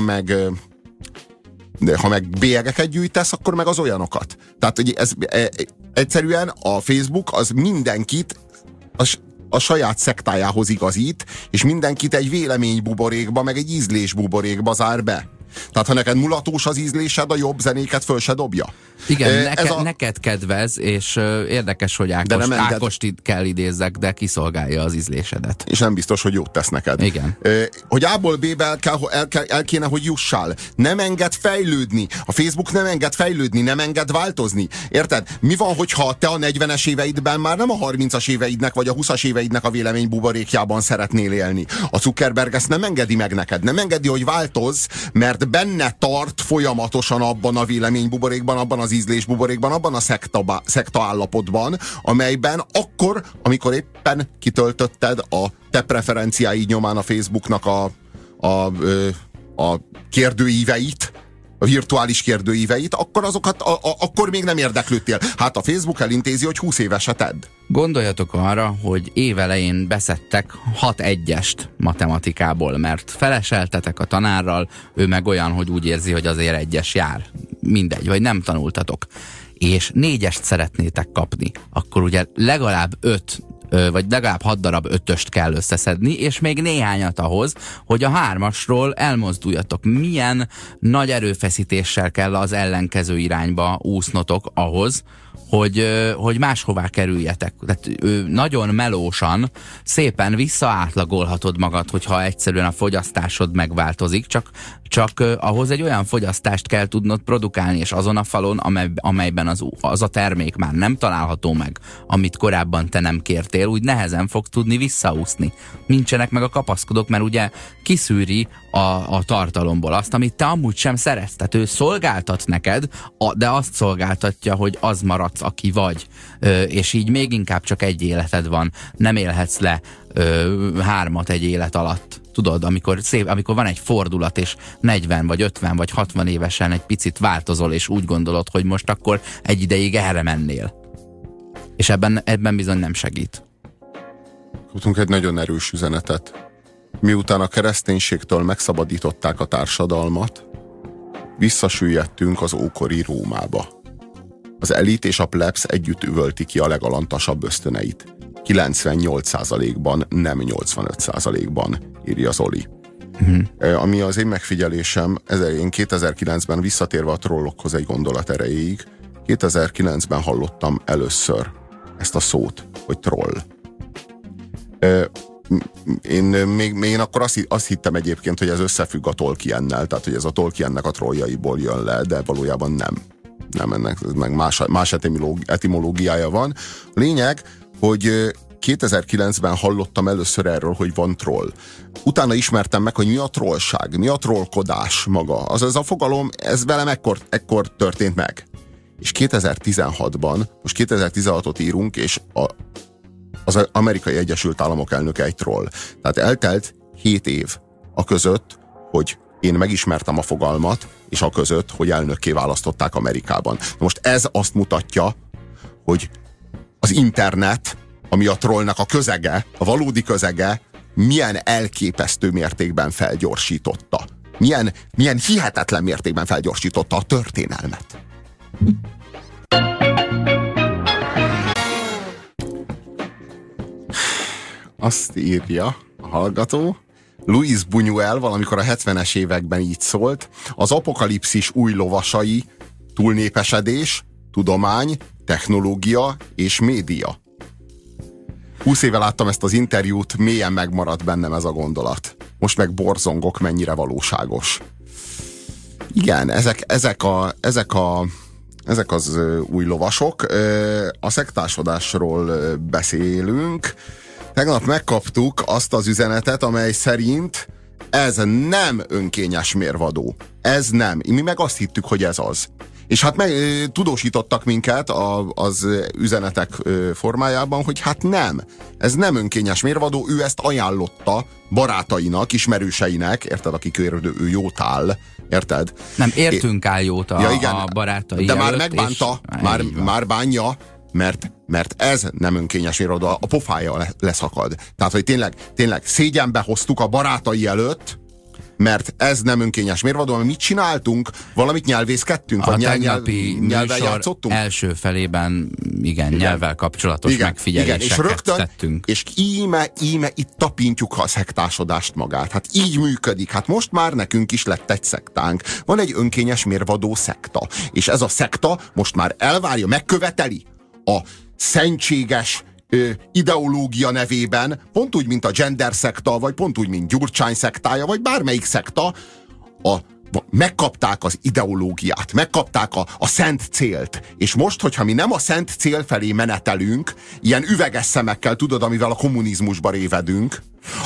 meg bélyegeket gyűjtesz, akkor meg az olyanokat. Tehát, hogy egyszerűen a Facebook az mindenkit a saját szektájához igazít, és mindenkit egy véleménybuborékba, meg egy ízlésbuborékba zár be. Tehát, ha neked mulatós az ízlésed, a jobb zenéket föl se dobja. Igen, neked kedvez, és érdekes, hogy Ákost kell idézzek, de kiszolgálja az ízlésedet. És nem biztos, hogy jót tesz neked. Igen. Hogy A-ból B-be el kéne, hogy jussál. Nem enged fejlődni. A Facebook nem enged fejlődni, nem enged változni. Érted? Mi van, hogyha te a 40-es éveidben már nem a 30-as éveidnek, vagy a 20-as éveidnek a véleménybuborékjában szeretnél élni? A Zuckerberg ezt nem engedi meg neked. Nem engedi, hogy változz, mert benne tart folyamatosan abban a véleménybuborékban, abban az ízlésbuborékban, abban a szekta állapotban, amelyben akkor, amikor éppen kitöltötted a te preferenciáid nyomán a Facebooknak a kérdőíveit, a virtuális kérdőíveit, akkor akkor még nem érdeklődtél. Hát a Facebook elintézi, hogy 20 éveset tedd. Gondoljatok arra, hogy évelején beszedtek 6 1-est matematikából, mert feleseltetek a tanárral, ő meg olyan, hogy úgy érzi, hogy azért 1-es jár. Mindegy, vagy nem tanultatok. És 4-est szeretnétek kapni. Akkor ugye legalább 5 vagy legalább 6 darab 5-öst kell összeszedni, és még néhányat ahhoz, hogy a 3-asról elmozduljatok. Milyen nagy erőfeszítéssel kell az ellenkező irányba úsznotok ahhoz, hogy máshová kerüljetek. Tehát nagyon melósan, szépen visszaátlagolhatod magad, hogyha egyszerűen a fogyasztásod megváltozik, csak ahhoz egy olyan fogyasztást kell tudnod produkálni, és azon a falon, amelyben az a termék már nem található meg, amit korábban te nem kértél, úgy nehezen fog tudni visszaúszni. Nincsenek meg a kapaszkodók, mert ugye kiszűri a tartalomból azt, amit te amúgy sem szeretsz. Tehát ő szolgáltat neked, de azt szolgáltatja, hogy az maradsz, aki vagy. És így még inkább csak egy életed van. Nem élhetsz le 3 egy élet alatt. Tudod, amikor van egy fordulat, és 40 vagy 50 vagy 60 évesen egy picit változol, és úgy gondolod, hogy most akkor egy ideig erre mennél. És ebben bizony nem segít. Kaptunk egy nagyon erős üzenetet. Miután a kereszténységtől megszabadították a társadalmat, visszasüllyedtünk az ókori Rómába. Az elit és a plebs együtt üvölti ki a legalantasabb ösztöneit. 98%-ban, nem 85%-ban, írja Zoli. Ami az én megfigyelésem, én 2009-ben visszatérve a trollokhoz egy gondolat erejéig, 2009-ben hallottam először ezt a szót, hogy troll. Én akkor azt hittem egyébként, hogy ez összefügg a Tolkiennel, tehát hogy ez a Tolkiennek a trolljaiból jön le, de valójában nem. Nem, ennek más etimológiája van. A lényeg, hogy 2009-ben hallottam először erről, hogy van troll. Utána ismertem meg, hogy mi a trollság, mi a trollkodás maga. Ez a fogalom, ez velem ekkor történt meg. És 2016-ban, most 2016-ot írunk, és az Amerikai Egyesült Államok elnöke egy troll. Tehát eltelt 7 év a között, hogy én megismertem a fogalmat, és a között, hogy elnökké választották Amerikában. Most ez azt mutatja, hogy az internet, ami a trollnak a közege, a valódi közege, milyen elképesztő mértékben felgyorsította. Milyen hihetetlen mértékben felgyorsította a történelmet. Azt írja a hallgató, Luis Buñuel valamikor a 70-es években így szólt: az apokalipszis új lovasai, túlnépesedés, tudomány, technológia és média. 20 éve láttam ezt az interjút, mélyen megmaradt bennem ez a gondolat. Most meg borzongok, mennyire valóságos. Igen, ezek az új lovasok. A szektásodásról beszélünk. Tegnap megkaptuk azt az üzenetet, amely szerint ez nem önkényes mérvadó. Ez nem. Mi meg azt hittük, hogy ez az. És hát tudósítottak minket az üzenetek formájában, hogy hát nem. Ez nem önkényes mérvadó, ő ezt ajánlotta barátainak, ismerőseinek, érted, akik ő jót áll, érted? Nem, értünk áll jót a barátai de már előtt, megbánta, már bánja, mert ez nem önkényes mérvadó, a pofája leszakad. Tehát, hogy tényleg szégyenbe hoztuk a barátai előtt, mert ez nem önkényes mérvadó, mert mit csináltunk? Valamit nyelvészkedtünk? A tegnapi nyelvvel műsor játszottunk? első felében, igen, nyelvvel kapcsolatos megfigyeléseket tettünk. És íme itt tapintjuk a szektásodást magát. Hát így működik. Hát most már nekünk is lett egy szektánk. Van egy önkényes mérvadó szekta. És ez a szekta most már elvárja, megköveteli a szentséges ideológia nevében, pont úgy, mint a gender szekta, vagy pont úgy, mint Gyurcsány szektája, vagy bármelyik szekta, megkapták az ideológiát, megkapták a szent célt. És most, hogyha mi nem a szent cél felé menetelünk, ilyen üveges szemekkel, tudod, amivel a kommunizmusba révedünk,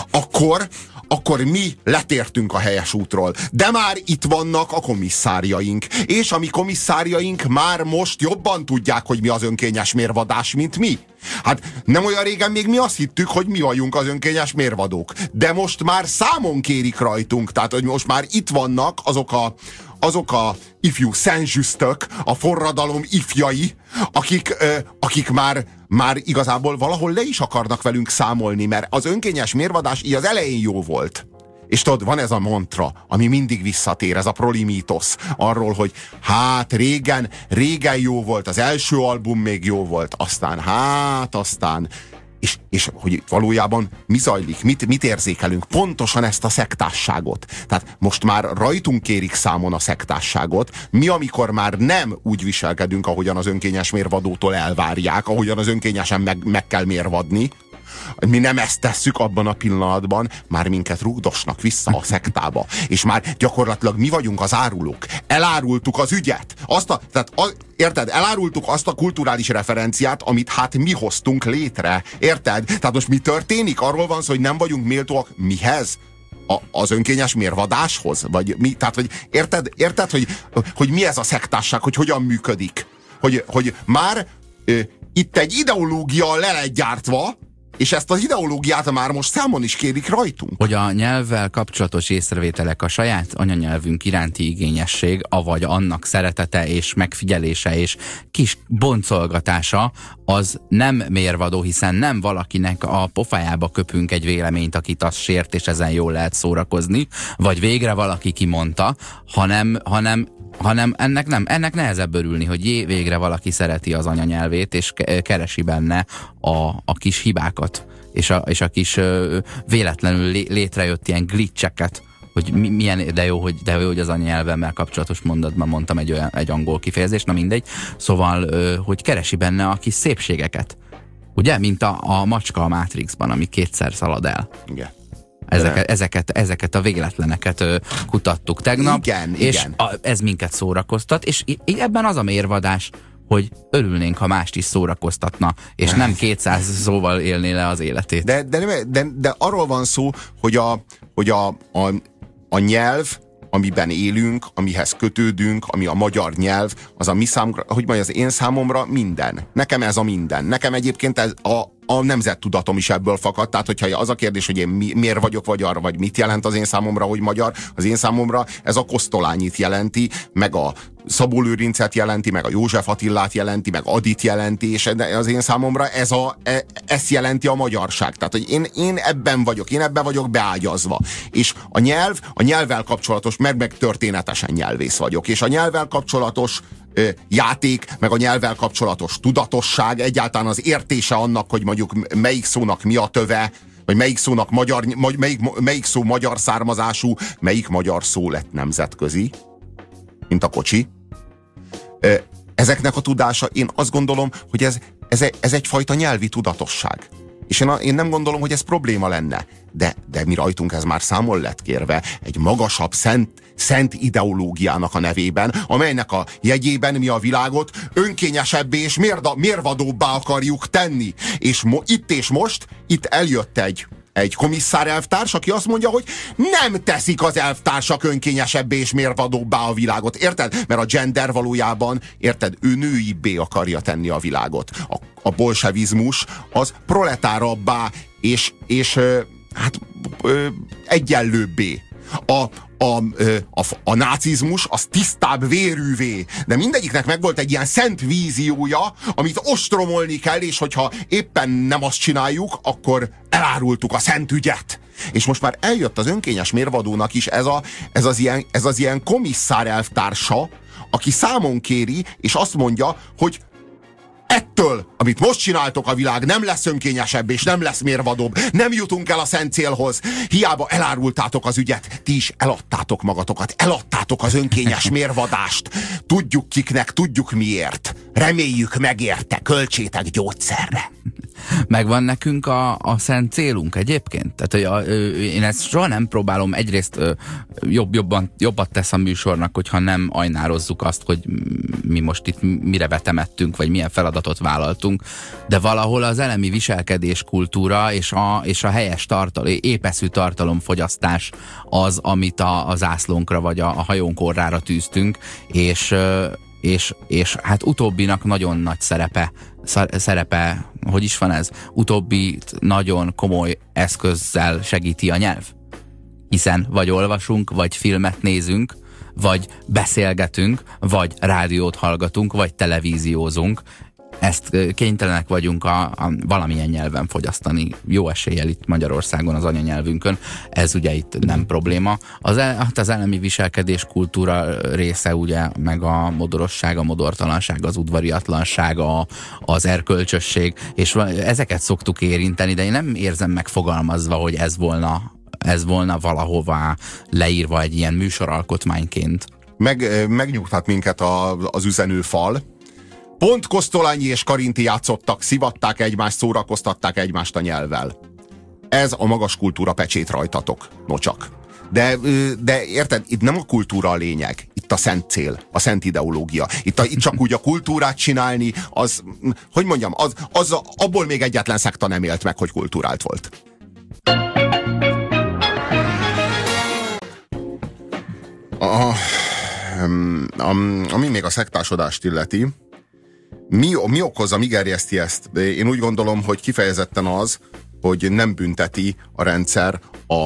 akkor mi letértünk a helyes útról. De már itt vannak a komisszárjaink. És a mi komisszárjaink már most jobban tudják, hogy mi az önkényes mérvadás, mint mi. Hát nem olyan régen még mi azt hittük, hogy mi vagyunk az önkényes mérvadók. De most már számon kérik rajtunk. Tehát, hogy most már itt vannak azok a ifjú szentzsüsztök, a forradalom ifjai, akik már igazából valahol le is akarnak velünk számolni, mert az önkényes mérvadás így az elején jó volt. És tudod, van ez a mantra, ami mindig visszatér, ez a prolimítosz arról, hogy hát régen jó volt, az első album még jó volt, aztán és hogy valójában mi zajlik, mit érzékelünk, pontosan ezt a szektásságot. Tehát most már rajtunk kérik számon a szektásságot, mi amikor már nem úgy viselkedünk, ahogyan az önkényes mérvadótól elvárják, ahogyan az önkényesen meg kell mérvadni, mi nem ezt tesszük abban a pillanatban, már minket rugdosnak vissza a szektába. És már gyakorlatilag mi vagyunk az árulók. Elárultuk az ügyet. Érted? Elárultuk azt a kulturális referenciát, amit hát mi hoztunk létre. Érted? Tehát most mi történik? Arról van szó, hogy nem vagyunk méltóak mihez? Az önkényes mérvadáshoz? Vagy mi? Tehát, hogy érted hogy mi ez a szektásság, hogy hogyan működik? Hogy már itt egy ideológia le lett gyártva, és ezt az ideológiát már most számon is kérik rajtunk. Hogy a nyelvvel kapcsolatos észrevételek, a saját anyanyelvünk iránti igényesség, avagy annak szeretete és megfigyelése és kis boncolgatása, az nem mérvadó, hiszen nem valakinek a pofájába köpünk egy véleményt, akit az sért, és ezen jól lehet szórakozni, vagy végre valaki kimondta, hanem ennek nehezebb örülni, hogy végre valaki szereti az anyanyelvét, és keresi benne a kis hibákat, és a kis véletlenül létrejött ilyen glitcheket, hogy milyen de jó, hogy az anyanyelvemmel kapcsolatos mondatban mondtam egy angol kifejezést, na mindegy. Szóval, hogy keresi benne a kis szépségeket. Ugye? Mint a macska a Matrixban, ami kétszer szalad el. Igen. Ezeket a véletleneket kutattuk tegnap, és ez minket szórakoztat, és ebben az a mérvadás, hogy örülnénk, ha mást is szórakoztatna, és nem 200 szóval élné le az életét. De arról van szó, hogy a nyelv, amiben élünk, amihez kötődünk, ami a magyar nyelv, az a mi számunkra, hogy majd az én számomra minden. Nekem ez a minden. Nekem egyébként ez a nemzettudatom is ebből fakad, tehát hogyha az a kérdés, hogy én miért vagyok magyar, vagy mit jelent az én számomra, hogy magyar, az én számomra ez a Kosztolányit jelenti, meg a Szabó Lőrincet jelenti, meg a József Attilát jelenti, meg Adit jelenti, és az én számomra ez jelenti a magyarság. Tehát, hogy én ebben vagyok beágyazva. És a nyelvvel kapcsolatos, meg történetesen nyelvész vagyok, és a nyelvvel kapcsolatos játék, meg a nyelvvel kapcsolatos tudatosság, egyáltalán az értése annak, hogy mondjuk melyik szónak mi a töve, vagy melyik szó magyar származású, melyik magyar szó lett nemzetközi, mint a kocsi. Ezeknek a tudása, én azt gondolom, hogy ez egyfajta nyelvi tudatosság. És én nem gondolom, hogy ez probléma lenne. De mi rajtunk ez már számon lett kérve. Egy magasabb, szent ideológiának a nevében, amelynek a jegyében mi a világot önkényesebbé és mérvadóbbá akarjuk tenni. És itt és most, itt eljött egy komisszár elvtárs, aki azt mondja, hogy nem teszik az elvtársak önkényesebbé és mérvadóbbá a világot. Érted? Mert a gender valójában, érted, ő nőibbé akarja tenni a világot. A bolsevizmus az proletárabbá és egyenlőbbé. A nácizmus az tisztább vérűvé, de mindegyiknek megvolt egy ilyen szent víziója, amit ostromolni kell, és hogyha éppen nem azt csináljuk, akkor elárultuk a szent ügyet. És most már eljött az önkényes mérvadónak is ez az ilyen komisszár elvtársa, aki számon kéri, és azt mondja, hogy ettől, amit most csináltok, a világ nem lesz önkényesebb, és nem lesz mérvadóbb. Nem jutunk el a szent célhoz. Hiába elárultátok az ügyet, ti is eladtátok magatokat. Eladtátok az önkényes mérvadást. Tudjuk kiknek, tudjuk miért. Reméljük megérte, költsétek gyógyszerre. Megvan nekünk a szent célunk egyébként? Tehát, hogy én ezt soha nem próbálom, egyrészt jobbat tesz a műsornak, hogyha nem ajnározzuk azt, hogy mi most itt mire betemettünk, vagy milyen feladatot vállaltunk, de valahol az elemi viselkedés kultúra és a helyes épeszű tartalomfogyasztás az, amit a zászlónkra vagy a hajónk orrára tűztünk, és hát utóbbinak nagyon nagy szerepe, hogy is van ez? Utóbbi nagyon komoly eszközzel segíti a nyelv. Hiszen vagy olvasunk, vagy filmet nézünk, vagy beszélgetünk, vagy rádiót hallgatunk, vagy televíziózunk. Ezt kénytelenek vagyunk valamilyen nyelven fogyasztani. Jó eséllyel itt Magyarországon az anyanyelvünkön. Ez ugye itt nem probléma. Az elemi viselkedés kultúra része ugye, meg a modorosság, a modortalanság, az udvariatlanság, az erkölcsösség, és ezeket szoktuk érinteni, de én nem érzem megfogalmazva, hogy ez volna valahová leírva egy ilyen műsoralkotmányként. Megnyugtat minket az üzenőfal. Pont Kosztolányi és Karinti játszottak, szivatták egymást, szórakoztatták egymást a nyelvvel. Ez a magas kultúra pecsét rajtatok, nocsak. De érted, itt nem a kultúra a lényeg, itt a szent cél, a szent ideológia. Itt csak úgy a kultúrát csinálni, az, hogy mondjam, abból még egyetlen szekta nem élt meg, hogy kultúrált volt. Ami még a szektásodást illeti, mi okozza, mi gerjeszti ezt? Én úgy gondolom, hogy kifejezetten az, hogy nem bünteti a rendszer a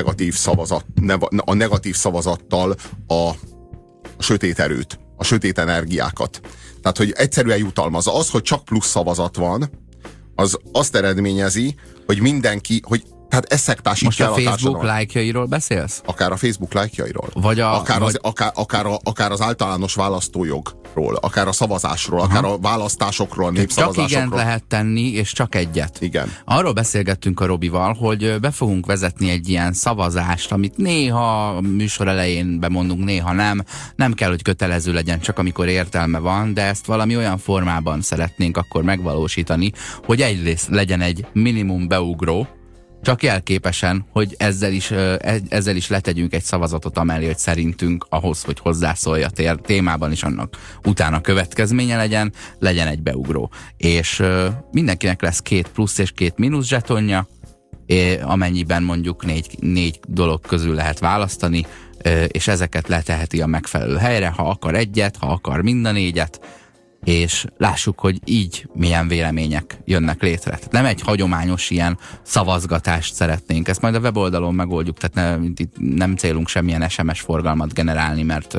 negatív szavazattal a sötét erőt, a sötét energiákat. Tehát, hogy egyszerűen jutalmazza. Az, hogy csak plusz szavazat van, az azt eredményezi, hogy mindenki, hogy tehát ez szektársítja el a társadalmat. Most a Facebook lájkjairól beszélsz? Akár a Facebook lájkjairól. Akár az általános választójogról, akár a szavazásról, akár a választásokról, a népszavazásokról. Csak igent lehet tenni, és csak egyet. Igen. Arról beszélgettünk a Robival, hogy be fogunk vezetni egy ilyen szavazást, amit néha műsor elején bemondunk, néha nem. Nem kell, hogy kötelező legyen, csak amikor értelme van, de ezt valami olyan formában szeretnénk akkor megvalósítani, hogy egyrészt legyen egy minimum beugró, csak jelképesen, hogy ezzel is letegyünk egy szavazatot amellé, hogy szerintünk ahhoz, hogy hozzászólj a témában, és annak utána következménye legyen egy beugró. És mindenkinek lesz 2 plusz és 2 mínusz zsetonja, amennyiben mondjuk 4 dolog közül lehet választani, és ezeket leteheti a megfelelő helyre, ha akar egyet, ha akar mind a 4-et, és lássuk, hogy így milyen vélemények jönnek létre. Tehát nem egy hagyományos ilyen szavazgatást szeretnénk. Ezt majd a weboldalon megoldjuk, tehát nem célunk semmilyen SMS forgalmat generálni, mert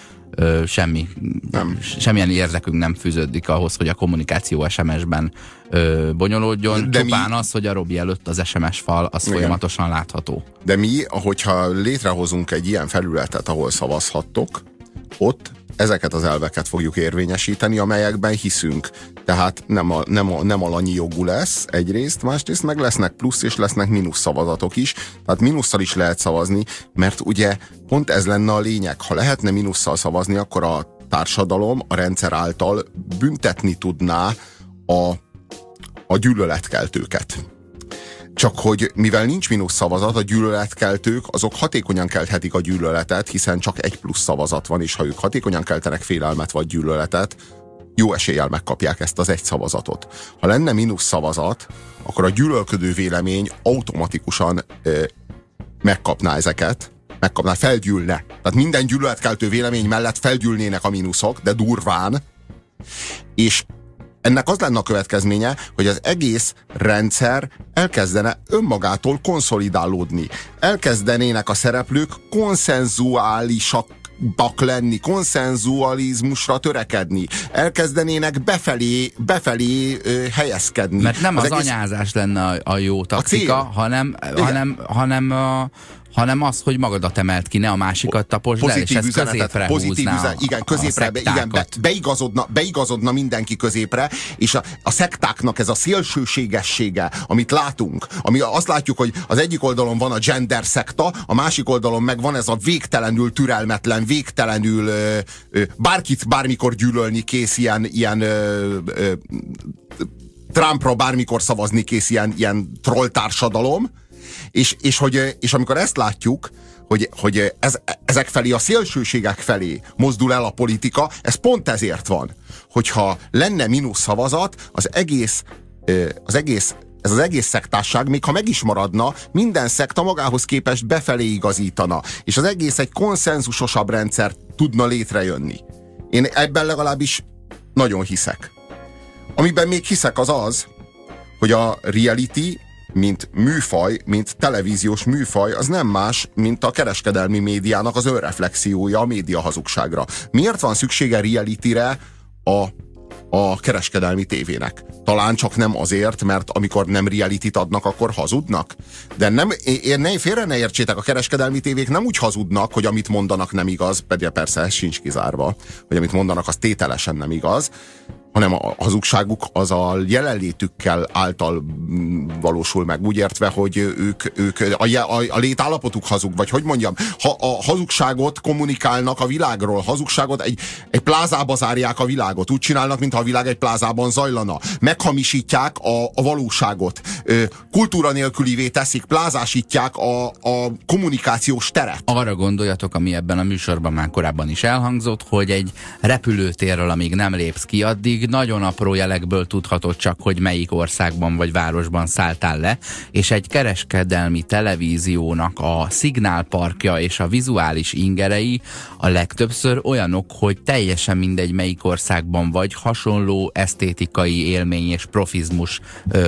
semmilyen érdekünk nem fűződik ahhoz, hogy a kommunikáció SMS-ben bonyolódjon. Csupán az, hogy a Robi előtt az SMS fal, az folyamatosan látható. De mi, hogyha létrehozunk egy ilyen felületet, ahol szavazhattok, ott ezeket az elveket fogjuk érvényesíteni, amelyekben hiszünk. Tehát nem alanyi jogú lesz egyrészt, másrészt meg lesznek plusz és lesznek mínusz szavazatok is. Tehát mínusszal is lehet szavazni, mert ugye pont ez lenne a lényeg. Ha lehetne mínusszal szavazni, akkor a társadalom a rendszer által büntetni tudná a gyűlöletkeltőket. Csak hogy mivel nincs mínusz szavazat, a gyűlöletkeltők azok hatékonyan kelthetik a gyűlöletet, hiszen csak 1 plusz szavazat van, és ha ők hatékonyan keltenek félelmet vagy gyűlöletet, jó eséllyel megkapják ezt az 1 szavazatot. Ha lenne mínusz szavazat, akkor a gyűlölködő vélemény automatikusan megkapná ezeket, felgyűlne. Tehát minden gyűlöletkeltő vélemény mellett felgyűlnének a mínuszok, de durván, és ennek az lenne a következménye, hogy az egész rendszer elkezdene önmagától konszolidálódni. Elkezdenének a szereplők konszenzuálisak lenni, konszenzualizmusra törekedni. Elkezdenének befelé helyezkedni. Mert nem az anyázás lenne a jó taktika, hanem az, hogy magadat emelt ki, ne a másikat taposd le, és ez középre húzná beigazodna mindenki középre, és a szektáknak ez a szélsőségessége, amit látunk, azt látjuk, hogy az egyik oldalon van a gender szekta, a másik oldalon meg van ez a végtelenül türelmetlen, végtelenül bárkit bármikor gyűlölni kész ilyen Trumpra bármikor szavazni kész ilyen trolltársadalom, és amikor ezt látjuk, hogy ezek felé, a szélsőségek felé mozdul el a politika, ez pont ezért van, hogyha lenne mínusz szavazat, az egész szektásság, még ha meg is maradna, minden szekta magához képest befelé igazítana, és az egész egy konszenzusosabb rendszer tudna létrejönni. Én ebben legalábbis nagyon hiszek. Amiben még hiszek az, hogy a reality, mint műfaj, mint televíziós műfaj, az nem más, mint a kereskedelmi médiának az önreflexiója a média hazugságra. Miért van szüksége realityre a kereskedelmi tévének? Talán csak nem azért, mert amikor nem realityt adnak, akkor hazudnak. De félre ne értsétek, a kereskedelmi tévék nem úgy hazudnak, hogy amit mondanak nem igaz, pedig persze ez sincs kizárva, hogy amit mondanak, az tételesen nem igaz, hanem a hazugságuk az a jelenlétükkel által valósul meg, úgy értve, hogy ők a létállapotuk hazug, vagy hogy mondjam, ha a hazugságot kommunikálnak a világról, hazugságot egy plázába zárják a világot, úgy csinálnak, mintha a világ egy plázában zajlana, meghamisítják a valóságot, kultúra nélkülivé teszik, plázásítják a kommunikációs teret. Arra gondoljatok, ami ebben a műsorban már korábban is elhangzott, hogy egy repülőtérről, amíg nem lépsz ki, addig nagyon apró jelekből tudhatod csak, hogy melyik országban vagy városban szálltál le, és egy kereskedelmi televíziónak a szignálparkja és a vizuális ingerei a legtöbbször olyanok, hogy teljesen mindegy melyik országban vagy, hasonló esztétikai élmény és profizmus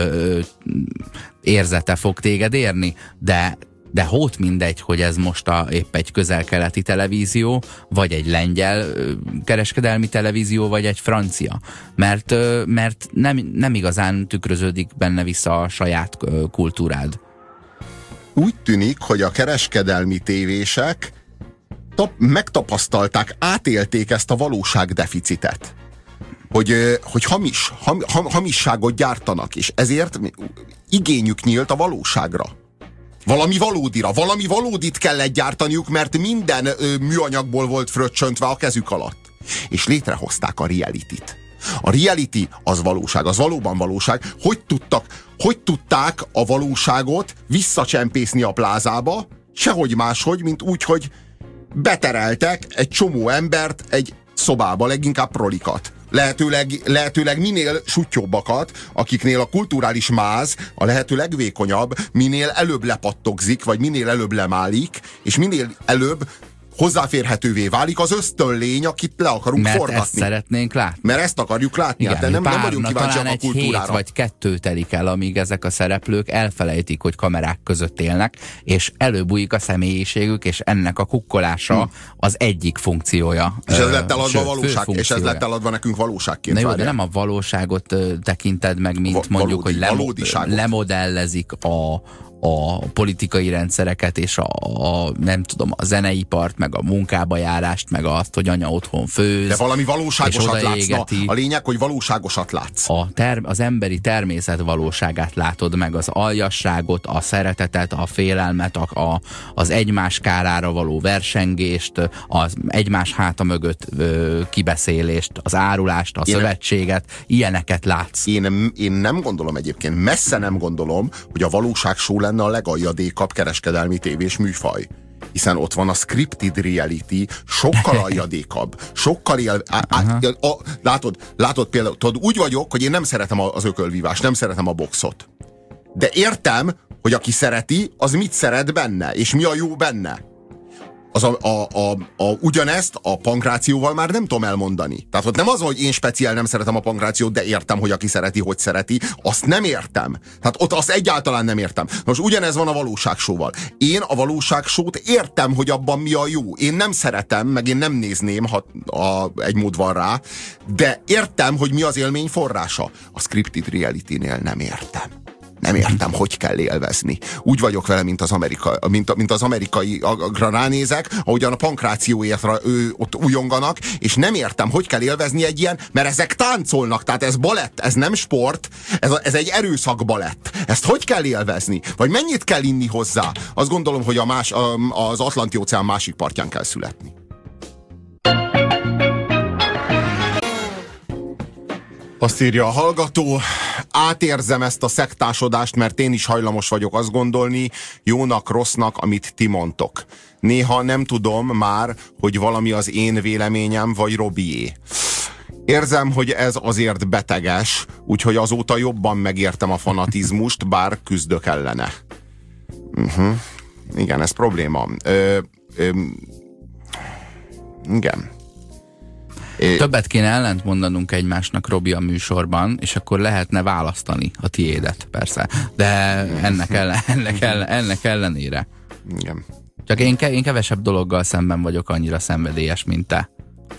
érzete fog téged érni, de hót mindegy, hogy ez most épp egy közel-keleti televízió, vagy egy lengyel kereskedelmi televízió, vagy egy francia. Mert nem igazán tükröződik benne vissza a saját kultúrád. Úgy tűnik, hogy a kereskedelmi tévések megtapasztalták, átélték ezt a valóságdeficitet. Hogy hamisságot gyártanak, és ezért igényük nyílt a valóságra. Valami valódit kellett gyártaniuk, mert minden műanyagból volt fröccsöntve a kezük alatt. És létrehozták a realityt. A reality az valóság, az valóban valóság. Hogy tudták a valóságot visszacsempészni a plázába, sehogy máshogy, mint úgy, hogy betereltek egy csomó embert egy szobába, leginkább prolikat. Lehetőleg minél suttyóbbakat, akiknél a kulturális máz a lehető legvékonyabb, minél előbb lepattogzik, vagy minél előbb lemálik, és minél előbb hozzáférhetővé válik az ösztönlény, akit le akarunk forgatni. Mert ezt szeretnénk látni. Mert ezt akarjuk látni, igen, de nem vagyunk kíváncsiak a kultúrára. Talán egy 7 vagy 2 telik el, amíg ezek a szereplők elfelejtik, hogy kamerák között élnek, és előbújik a személyiségük, és ennek a kukkolása az egyik funkciója. És ez lett eladva valóság, és ez lett eladva nekünk valóságként. Na jó, de nem a valóságot tekinted meg, mint mondjuk, hogy lemodellezik a politikai rendszereket, és nem tudom, a zeneipart, meg a munkába járást, meg azt, hogy anya otthon főz. De valami valóságosat látsz. Na, a lényeg, hogy valóságosat látsz. Az emberi természet valóságát látod meg, az aljasságot, a szeretetet, a félelmet, az egymás kárára való versengést, az egymás háta mögött kibeszélést, az árulást, a szövetséget, ilyeneket látsz. Én nem gondolom egyébként, messze nem gondolom, hogy a valóságshow lenne a legaljadékabb kereskedelmi tévés műfaj. Hiszen ott van a scripted reality, sokkal aljadékabb, sokkal látod például, úgy vagyok, hogy én nem szeretem az ökölvívást, nem szeretem a boxot. De értem, hogy aki szereti, az mit szeret benne, és mi a jó benne. Ugyanezt a pankrációval már nem tudom elmondani. Tehát ott nem az, hogy én speciál nem szeretem a pankrációt, de értem, hogy aki szereti, hogy szereti. Azt nem értem. Tehát ott azt egyáltalán nem értem. Most ugyanez van a valóságshow-val. Én a valóságshow-t értem, hogy abban mi a jó. Én nem szeretem, meg én nem nézném, ha egy mód van rá, de értem, hogy mi az élmény forrása. A scripted reality-nél nem értem. Nem értem, hogy kell élvezni. Úgy vagyok vele, mint az amerikaiakra ránézek, ahogyan a pankrációért ott újonganak, és nem értem, hogy kell élvezni egy ilyen, mert ezek táncolnak, tehát ez balett, ez nem sport, ez egy erőszakbalett. Ezt hogy kell élvezni? Vagy mennyit kell inni hozzá? Azt gondolom, hogy az Atlanti-óceán másik partján kell születni. Azt írja a hallgató, átérzem ezt a szektásodást, mert én is hajlamos vagyok azt gondolni, jónak, rossznak, amit ti mondtok. Néha nem tudom már, hogy valami az én véleményem, vagy Robié. Érzem, hogy ez azért beteges, úgyhogy azóta jobban megértem a fanatizmust, bár küzdök ellene. Igen, ez probléma. Igen. Többet kéne ellent mondanunk egymásnak, Robi, a műsorban, és akkor lehetne választani a tiédet, persze. De ennek ellenére. Igen. Csak én kevesebb dologgal szemben vagyok annyira szenvedélyes, mint te.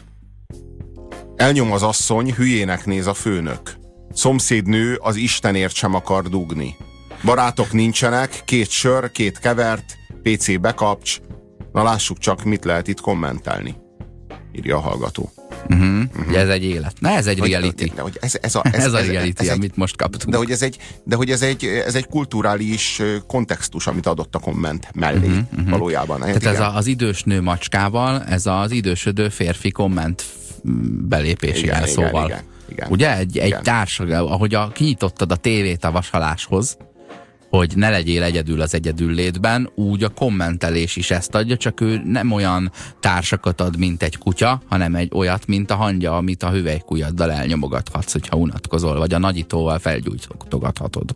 Elnyom az asszony, hülyének néz a főnök. Szomszédnő az Istenért sem akar dugni. Barátok nincsenek, 2 sör, 2 kevert, PC bekapcs. Na lássuk csak, mit lehet itt kommentelni. Írja a hallgató. Ugye ez egy élet. Na, ez egy reality. Ez a reality, amit most kaptunk. De hogy ez egy kulturális kontextus, amit adott a komment mellé valójában. Tehát ez az idős nő macskával, ez az idősödő férfi komment belépésével, szóval. Igen. Ugye egy társ, ahogy kinyitottad a tévét a vasaláshoz, hogy ne legyél egyedül az egyedül létben, úgy a kommentelés is ezt adja, csak ő nem olyan társakat ad, mint egy kutya, hanem egy olyat, mint a hangya, amit a hüvelykujjaddal elnyomogathatsz, hogyha unatkozol, vagy a nagyítóval felgyújtogathatod.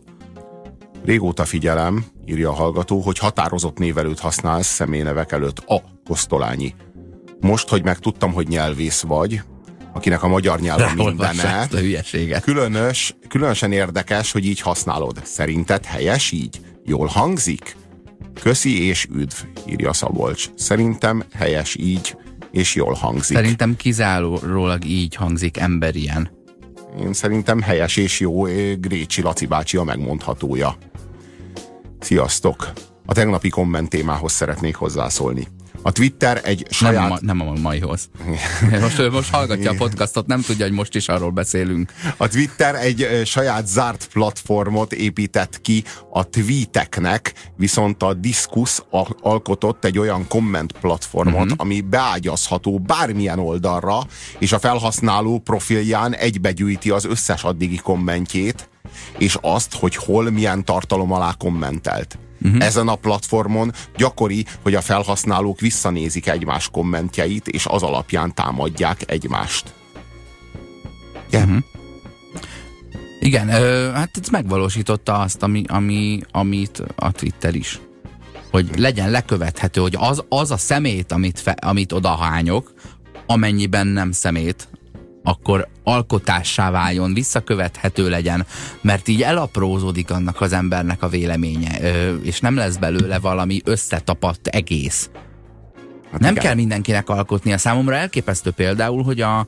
Régóta figyelem, írja a hallgató, hogy határozott névelőt használsz személynevek előtt. A Kosztolányi. Most, hogy megtudtam, hogy nyelvész vagy, akinek a magyar nyelven mindene. Különösen érdekes, hogy így használod. Szerinted helyes így? Jól hangzik? Köszi és üdv, írja Szabolcs. Szerintem helyes így, és jól hangzik. Szerintem kizárólag így hangzik emberien. Én szerintem helyes és jó, Grécsi Laci bácsi a megmondhatója. Sziasztok! A tegnapi komment témához szeretnék hozzászólni. A Twitter egy saját... Nem a maihoz. Most hallgatja a podcastot, nem tudja, hogy most is arról beszélünk. A Twitter egy saját zárt platformot épített ki a tweeteknek, viszont a Discuss alkotott egy olyan komment platformot, ami beágyazható bármilyen oldalra, és a felhasználó profilján egybegyűjti az összes addigi kommentjét, és azt, hogy hol milyen tartalom alá kommentelt. Ezen a platformon gyakori, hogy a felhasználók visszanézik egymás kommentjeit, és az alapján támadják egymást. Igen, hát ez megvalósította azt, amit a Twitter is. Hogy legyen lekövethető, hogy az a szemét, amit odahányok, amennyiben nem szemét, akkor alkotássá váljon, visszakövethető legyen, mert így elaprózódik annak az embernek a véleménye, és nem lesz belőle valami összetapadt egész. Hát nem kell mindenkinek alkotnia. Számomra elképesztő például, hogy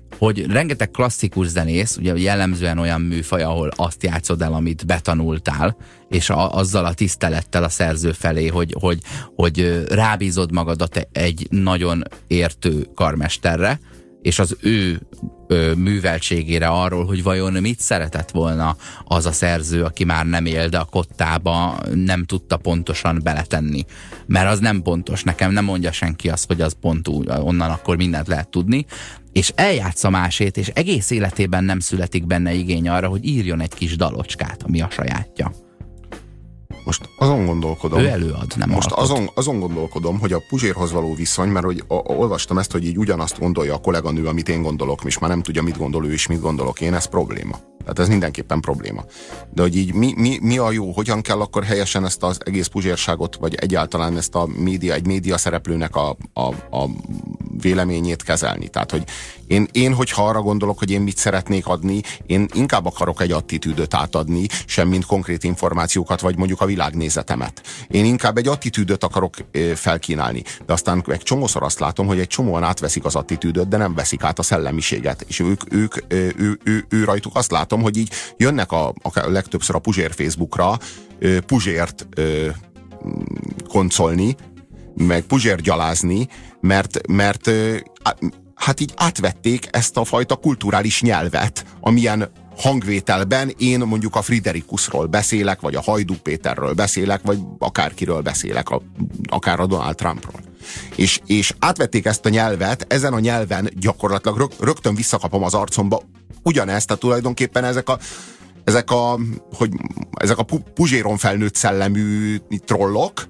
hogy rengeteg klasszikus zenész, ugye jellemzően olyan műfaj, ahol azt játszod el, amit betanultál, és azzal a tisztelettel a szerző felé, hogy rábízod magadat egy nagyon értő karmesterre, és az ő műveltségére arról, hogy vajon mit szeretett volna az a szerző, aki már nem él, de a kottába nem tudta pontosan beletenni. Mert az nem pontos, nekem nem mondja senki azt, hogy az pont úgy, onnan akkor mindent lehet tudni, és eljátsza másét, és egész életében nem születik benne igény arra, hogy írjon egy kis dalocskát, ami a sajátja. Most azon gondolkodom. Ő előad, nem most alkot. azon gondolkodom, hogy a Puzsérhoz való viszony, mert hogy olvastam ezt, hogy így ugyanazt gondolja a kolléganő, amit én gondolok, és már nem tudja, mit gondol ő, és mit gondolok én, ez probléma. Tehát ez mindenképpen probléma. De hogy így mi a jó, hogyan kell akkor helyesen ezt az egész puzsérságot, vagy egyáltalán ezt a egy média szereplőnek a véleményét kezelni. Tehát, hogy én, hogyha arra gondolok, hogy én mit szeretnék adni, én inkább akarok egy attitűdöt átadni, semmint konkrét információkat, vagy mondjuk a világnézetemet. Én inkább egy attitűdöt akarok felkínálni. De aztán egy csomószor azt látom, hogy egy csomóan átveszik az attitűdöt, de nem veszik át a szellemiséget. És ő rajtuk azt látom, hogy így jönnek a legtöbbször a Puzsér Facebookra Puzsért koncolni, meg Puzsért gyalázni, mert hát így átvették ezt a fajta kulturális nyelvet, amilyen hangvételben én mondjuk a Friderikusról beszélek, vagy a Hajdú Péterről beszélek, vagy akárkiről beszélek, akár a Donald Trumpról. És átvették ezt a nyelvet, ezen a nyelven gyakorlatilag rögtön visszakapom az arcomba ugyanezt, tehát tulajdonképpen ezek a Puzséron felnőtt szellemű trollok,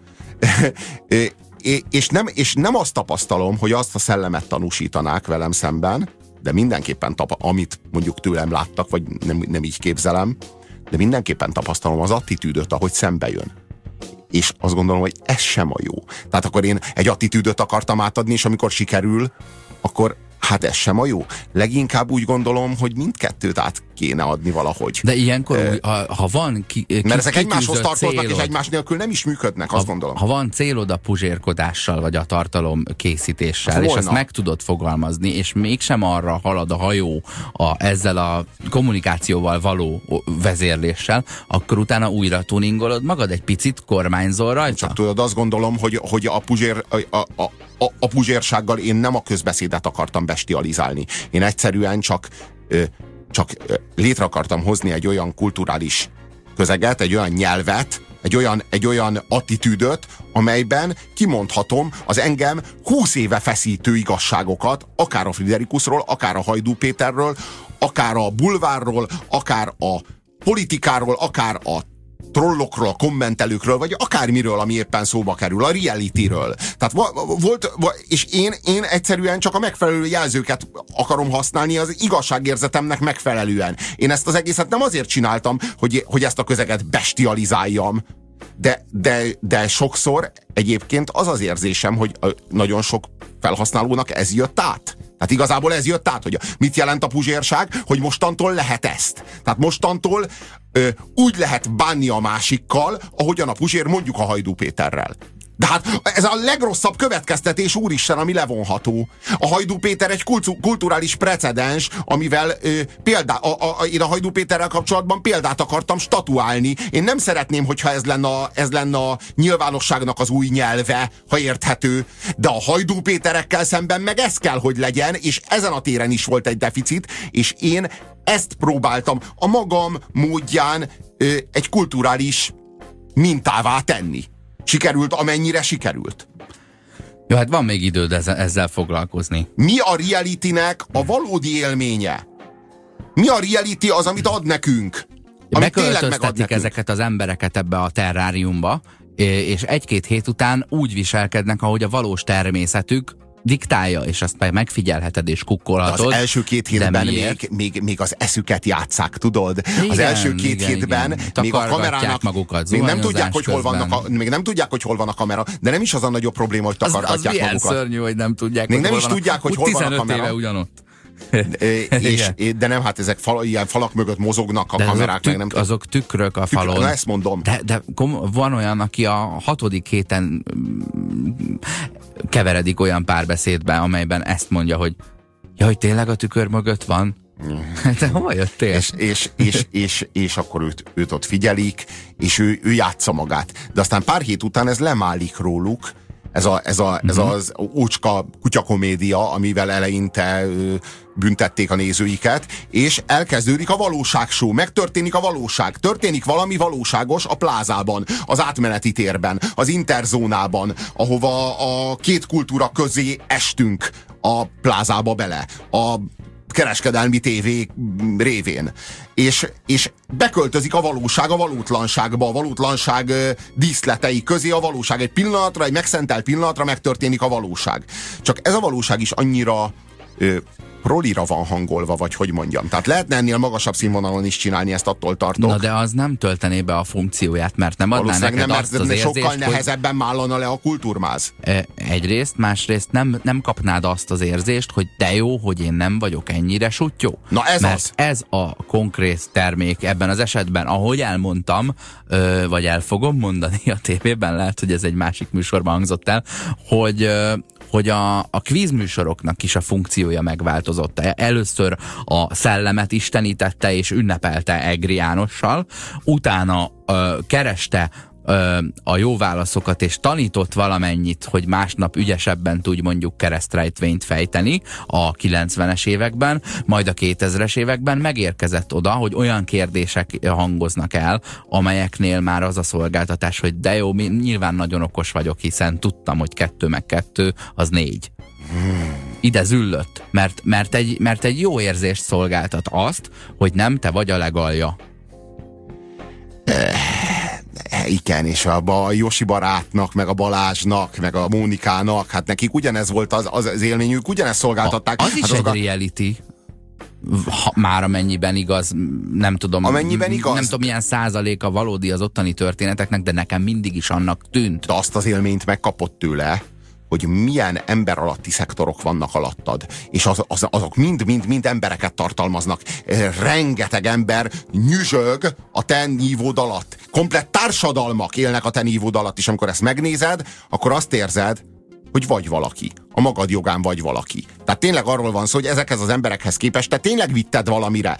és nem azt tapasztalom, hogy azt a szellemet tanúsítanák velem szemben, de mindenképpen amit mondjuk tőlem láttak, vagy nem így képzelem, de mindenképpen tapasztalom az attitűdöt, ahogy szembe jön. És azt gondolom, hogy ez sem a jó. Tehát akkor én egy attitűdöt akartam átadni, és amikor sikerül, akkor hát ez sem a jó. Leginkább úgy gondolom, hogy mindkettőt át kéne adni valahogy. De ilyenkor, ha van mert ezek egymáshoz tartoznak, célod, és egymás nélkül nem is működnek, azt gondolom. Ha van célod a puzsérkodással, vagy a tartalom készítéssel, és ezt meg tudod fogalmazni, és mégsem arra halad a hajó ezzel a kommunikációval való vezérléssel, akkor utána újra tuningolod magad, egy picit kormányzol rajta? Csak tudod, azt gondolom, hogy a puzsérsággal én nem a közbeszédet akartam bestializálni. Én egyszerűen csak létre akartam hozni egy olyan kulturális közeget, egy olyan nyelvet, egy olyan attitűdöt, amelyben kimondhatom az engem 20 éve feszítő igazságokat, akár a Friderikusról, akár a Hajdú Péterről, akár a bulvárról, akár a politikáról, akár a trollokról, a kommentelőkről, vagy akármiről, ami éppen szóba kerül, a realityről. Tehát és én egyszerűen csak a megfelelő jelzőket akarom használni az igazságérzetemnek megfelelően. Én ezt az egészet nem azért csináltam, hogy ezt a közeget bestializáljam, de sokszor egyébként az érzésem, hogy nagyon sok felhasználónak ez jött át. Tehát igazából ez jött át, hogy mit jelent a puzsérság, hogy mostantól lehet ezt. Tehát mostantól úgy lehet bánni a másikkal, ahogyan a puzsér mondjuk a Hajdú Péterrel. De hát ez a legrosszabb következtetés, úristen, ami levonható. A Hajdú Péter egy kulturális precedens, amivel én a Hajdú Péterrel kapcsolatban példát akartam statuálni. Én nem szeretném, hogyha ez lenne a nyilvánosságnak az új nyelve, ha érthető. De a Hajdú Péterekkel szemben meg ez kell, hogy legyen, és ezen a téren is volt egy deficit, és én ezt próbáltam a magam módján egy kulturális mintává tenni. Sikerült, amennyire sikerült. Jó, hát van még időd ezzel foglalkozni. Mi a realitynek a valódi élménye? Mi a reality az, amit ad nekünk? Beköltöztetik ezeket az embereket ebbe a terráriumba, és egy-két hét után úgy viselkednek, ahogy a valós természetük diktálja, és azt megfigyelheted és kukkolhatod. De az első 2 hétben még az eszüket játsszák, tudod? Igen, az első 2 hétben még a kamerának magukat, még nem tudják, hogy hol vannak még nem tudják, hogy hol van a kamera, de nem is az a nagyobb probléma, hogy takargatják magukat. Az szörnyű, hogy nem tudják, még nem is tudják, hogy hol van a kamera. 15 éve ugyanott. De nem, hát ezek ilyen falak mögött mozognak a de kamerák. azok tükrök a falon. Na, ezt mondom. De van olyan, aki a 6. héten keveredik olyan párbeszédbe, amelyben ezt mondja, hogy Ja, hogy tényleg a tükör mögött van? Te hova jöttél? És akkor őt ott figyelik, és ő játsza magát. De aztán pár hét után ez lemálik róluk, ez az ócska kutyakomédia, amivel eleinte büntették a nézőiket, és elkezdődik a valóságshow, megtörténik a valóság. Történik valami valóságos a plázában, az átmeneti térben, az interzónában, ahova a két kultúra közé estünk a plázába bele. A kereskedelmi tévé révén. És beköltözik a valóság a valótlanságba, a valótlanság díszletei közé a valóság. Egy pillanatra, egy megszentelt pillanatra megtörténik a valóság. Csak ez a valóság is annyira prolira van hangolva, vagy hogy mondjam. Tehát lehetne ennél magasabb színvonalon is csinálni, ezt attól tartok. Na de az nem töltené be a funkcióját, mert nem adná neked azt az érzést, sokkal nehezebben mállana le a kultúrmáz. Egyrészt, másrészt nem kapnád azt az érzést, hogy de jó, hogy én nem vagyok ennyire suttyó. Na ez mert az. Ez a konkrét termék ebben az esetben, ahogy elmondtam, vagy el fogom mondani a tévében, lehet, hogy ez egy másik műsorban hangzott el, hogy a kvízműsoroknak is a funkciója megváltozott. Először a szellemet istenítette és ünnepelte Egri Jánossal, utána kereste a jó válaszokat, és tanított valamennyit, hogy másnap ügyesebben tudj mondjuk keresztrejtvényt fejteni a 90-es években, majd a 2000-es években megérkezett oda, hogy olyan kérdések hangoznak el, amelyeknél már az a szolgáltatás, hogy de jó, nyilván nagyon okos vagyok, hiszen tudtam, hogy 2 + 2 az 4. Ide züllött, mert egy jó érzést szolgáltat azt, hogy nem te vagy a legalja. Igen, és a Josi barátnak, meg a Balázsnak, meg a Mónikának, hát nekik ugyanez volt az élményük, ugyanezt szolgáltatták. Az is hát egy reality. Már amennyiben igaz, nem tudom, amennyiben igaz. Nem tudom, milyen százaléka valódi az ottani történeteknek, de nekem mindig is annak tűnt. De azt az élményt megkapott tőle, hogy milyen ember alatti szektorok vannak alattad. És azok mind embereket tartalmaznak. Rengeteg ember nyüzsög a te nívód alatt. Komplett társadalmak élnek a te nívód alatt, és amikor ezt megnézed, akkor azt érzed, hogy vagy valaki. A magad jogán vagy valaki. Tehát tényleg arról van szó, hogy ezekhez az emberekhez képest te tényleg vitted valamire.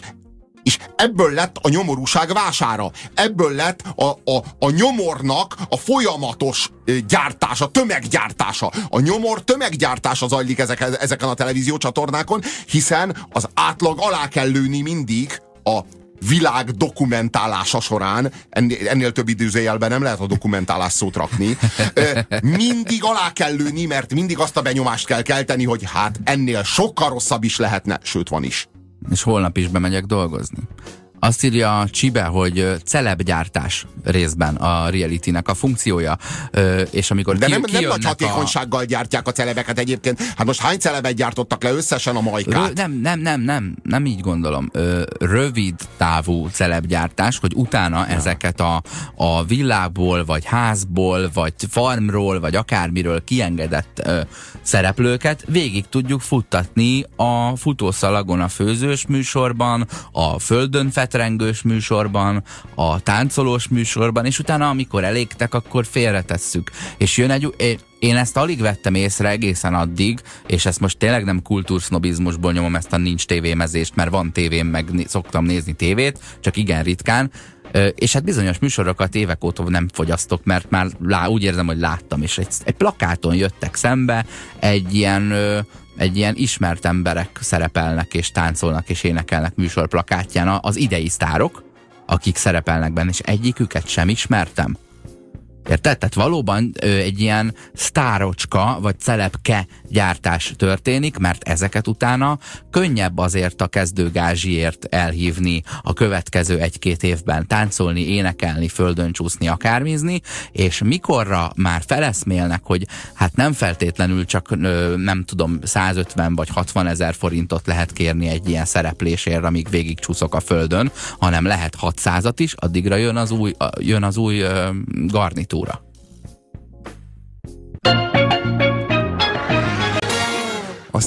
És ebből lett a nyomorúság vására. Ebből lett a nyomornak a folyamatos gyártása, tömeggyártása. A nyomor tömeggyártása zajlik ezeken a televíziócsatornákon, hiszen az átlag alá kell lőni mindig a világ dokumentálása során, ennél több időzőjelben nem lehet a dokumentálás szót rakni, mindig alá kell lőni, mert mindig azt a benyomást kell kelteni, hogy hát ennél sokkal rosszabb is lehetne, sőt van is. És holnap is bemegyek dolgozni. Azt írja Csibe, hogy celebgyártás részben a reality-nek a funkciója. És amikor de nem nagy hatékonysággal gyártják a celebeket egyébként. Hát most hány celebet gyártottak le összesen a Majkát? Nem így gondolom. Rövid távú celebgyártás, hogy utána ezeket a villából, vagy házból, vagy farmról, vagy akármiről kiengedett szereplőket végig tudjuk futtatni a futószalagon a főzős műsorban, a földön fetrengős műsorban, a táncolós műsorban, és utána amikor elégtek, akkor félretesszük. És jön én ezt alig vettem észre egészen addig, és ezt most tényleg nem kultúrsznobizmusból nyomom ezt a nincs tévémezést, mert van tévém, meg szoktam nézni tévét, csak igen ritkán, és hát bizonyos műsorokat évek óta nem fogyasztok, mert már úgy érzem, hogy láttam, és egy plakáton jöttek szembe, egy ilyen ismert emberek szerepelnek, és táncolnak, és énekelnek műsorplakátján az idei sztárok, akik szerepelnek benne, és egyiküket sem ismertem. Érted? Tehát valóban egy ilyen sztárocska, vagy celebke gyártás történik, mert ezeket utána könnyebb azért a kezdőgázsiért elhívni a következő 1-2 évben, táncolni, énekelni, földön csúszni, akármizni, és mikorra már feleszmélnek, hogy hát nem feltétlenül csak nem tudom 150 vagy 60 ezer forintot lehet kérni egy ilyen szereplésért, amíg végig csúszok a földön, hanem lehet 600-at is, addigra jön az új garnitúra.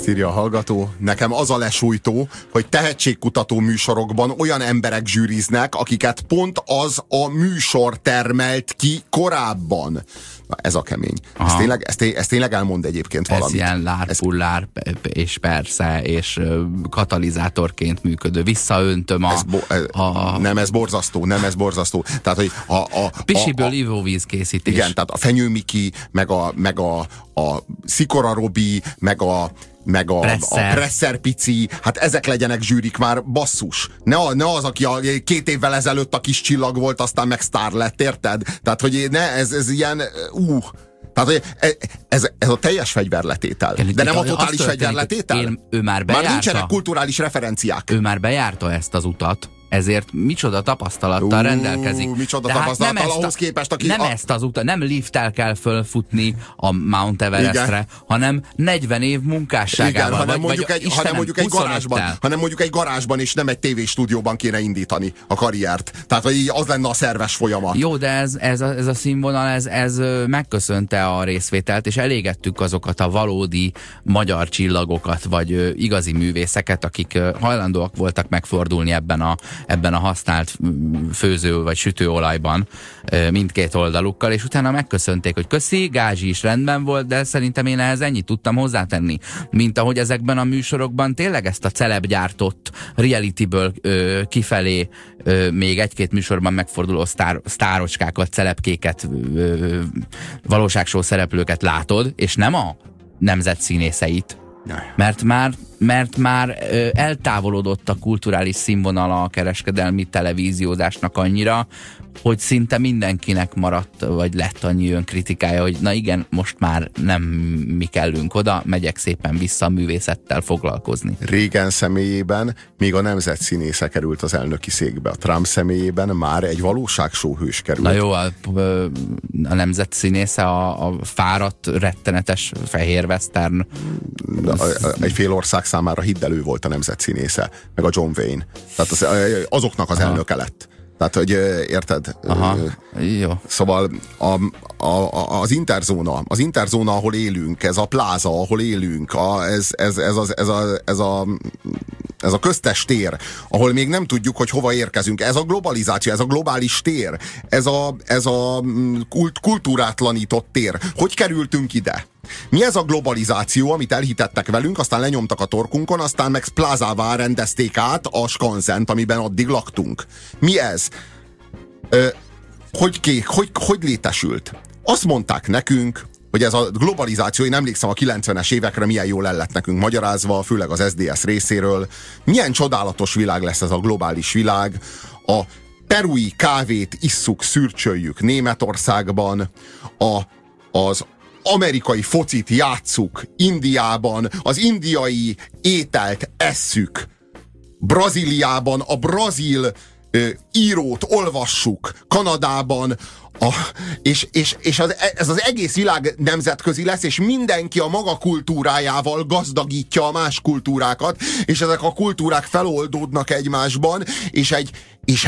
írja a hallgató. Nekem az a lesújtó, hogy tehetségkutató műsorokban olyan emberek zsűriznek, akiket pont az a műsor termelt ki korábban. Na, ez a kemény. Ez tényleg elmond egyébként valamit. Ez ilyen lárpullár, és persze, és katalizátorként működő. Visszaöntöm Nem, ez borzasztó, nem, ez borzasztó. Tehát, hogy Pisiből ivóvíz készítés. Igen, tehát a Fenyő Miki, meg a Szikora Robi, meg a Presser Pici, hát ezek legyenek zsűrik már, basszus. Ne az, aki 2 évvel ezelőtt a kis csillag volt, aztán meg sztár lett, érted? Tehát, hogy ez ilyen, tehát, hogy ez a teljes fegyverletétel. De nem a totális fegyverletétel? Ő már bejárta. Már nincsenek kulturális referenciák. Ő már bejárta ezt az utat, ezért micsoda tapasztalattal rendelkezik. Micsoda tapasztalattal ahhoz képest, aki... Nem ezt az utat, nem lifttel kell fölfutni a Mount Everestre, hanem 40 év munkásságával. Igen, hanem mondjuk egy garázsban és nem egy tévéstúdióban kéne indítani a karriert. Tehát, hogy az lenne a szerves folyamat. Jó, de ez a színvonal, ez megköszönte a részvételt, és elégettük azokat a valódi magyar csillagokat, vagy igazi művészeket, akik hajlandóak voltak megfordulni ebben a használt főző vagy sütőolajban mindkét oldalukkal, és utána megköszönték, hogy köszi, Gázsi is rendben volt, de szerintem én ehhez ennyit tudtam hozzátenni, mint ahogy ezekben a műsorokban tényleg ezt a celebgyártott realityből kifelé még egy-két műsorban megforduló sztárocskákat, celebkéket, valóságshow szereplőket látod, és nem a nemzet színészeit. Mert már eltávolodott a kulturális színvonala a kereskedelmi televíziózásnak annyira, hogy szinte mindenkinek maradt, vagy lett annyi önkritikája, hogy na igen, most már nem mi kellünk oda, megyek szépen vissza a művészettel foglalkozni. Régen személyében még a nemzet színésze került az elnöki székbe. A Trump személyében már egy valóságshow hős került. Na jó, a nemzet színésze a fáradt, rettenetes fehér western. Egy fél ország számára hidd el, ő volt a nemzet színésze, meg a John Wayne. Tehát azoknak az elnöke lett. Tehát, hogy érted? Aha, jó. Szóval az interzóna, ahol élünk, ez a pláza, ahol élünk, ez a köztes tér, ahol még nem tudjuk, hogy hova érkezünk. Ez a globalizáció, ez a globális tér, ez a kultúrátlanított tér. Hogy kerültünk ide? Mi ez a globalizáció, amit elhitettek velünk, aztán lenyomtak a torkunkon, aztán meg plázává rendezték át a skanzent, amiben addig laktunk. Mi ez? Hogy létesült? Azt mondták nekünk, hogy ez a globalizáció, én emlékszem a 90-es évekre milyen jól el lett nekünk magyarázva, főleg az SZDSZ részéről. Milyen csodálatos világ lesz ez a globális világ. A perui kávét isszuk, szürcsöljük Németországban, az amerikai focit játsszuk Indiában, az indiai ételt esszük Brazíliában, a brazil írót olvassuk Kanadában, ez az egész világ nemzetközi lesz, és mindenki a maga kultúrájával gazdagítja a más kultúrákat, és ezek a kultúrák feloldódnak egymásban, és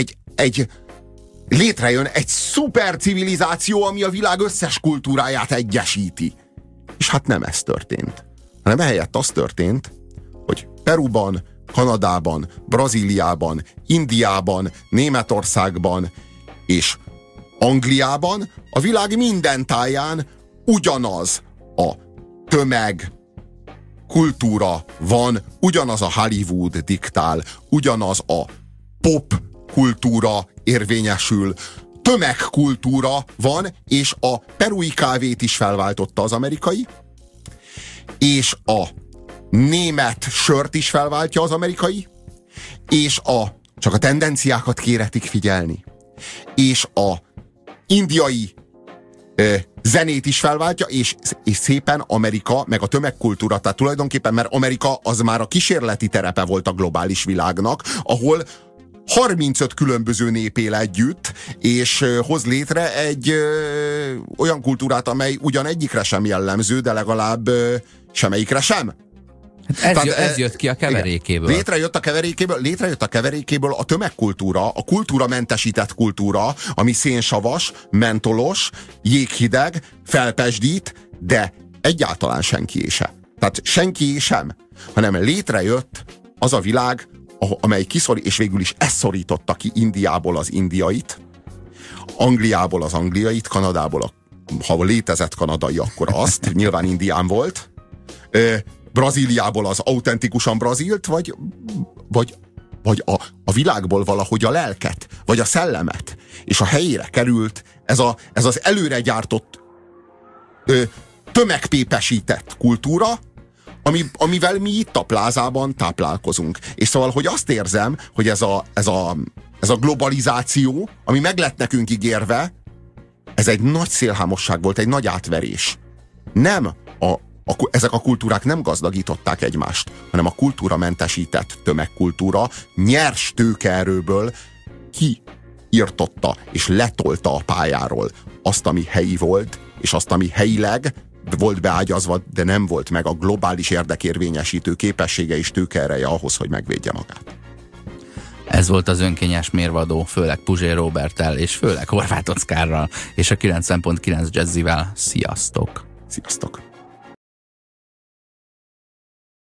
létrejön egy szuper civilizáció, ami a világ összes kultúráját egyesíti. És hát nem ez történt. Hanem ehelyett az történt, hogy Peruban, Kanadában, Brazíliában, Indiában, Németországban és Angliában, a világ minden táján ugyanaz a tömeg kultúra van, ugyanaz a Hollywood diktál, ugyanaz a pop kultúra érvényesül, tömegkultúra van, és a perui kávét is felváltotta az amerikai, és a német sört is felváltja az amerikai, és csak a tendenciákat kéretik figyelni, és a indiai zenét is felváltja, és szépen Amerika, meg a tömegkultúra, tehát tulajdonképpen, mert Amerika az már a kísérleti terepe volt a globális világnak, ahol 35 különböző nép él együtt, és hoz létre egy olyan kultúrát, amely ugyan egyikre sem jellemző, de legalább semmelyikre sem. Hát ez jött ki a keverékéből. Létrejött a keverékéből a tömegkultúra, a kultúramentesített kultúra, ami szénsavas, mentolos, jéghideg, felpesdít, de egyáltalán senkié se. Tehát senki sem, hanem létrejött az a világ, amely és végül is ez szorította ki Indiából az indiait, Angliából az angliait, Kanadából, ha létezett kanadai, akkor azt, nyilván indián volt, Brazíliából az autentikusan brazilt, vagy a világból valahogy a lelket, vagy a szellemet, és a helyére került ez az előre gyártott, tömegpépesített kultúra, amivel mi itt a plázában táplálkozunk. És szóval, hogy azt érzem, hogy ez a globalizáció, ami meg lett nekünk ígérve, ez egy nagy szélhámosság volt, egy nagy átverés. Nem ezek a kultúrák nem gazdagították egymást, hanem a kultúramentesített tömegkultúra nyers tőkeerőből kiirtotta és letolta a pályáról azt, ami helyi volt, és azt, ami helyileg volt beágyazva, de nem volt meg a globális érdekérvényesítő képessége és tőkeereje ahhoz, hogy megvédje magát. Ez volt az önkényes mérvadó, főleg Puzsér Róberttel, és főleg Horváth Oszkárral, és a 90.9 Jazzivel. Sziasztok! Sziasztok!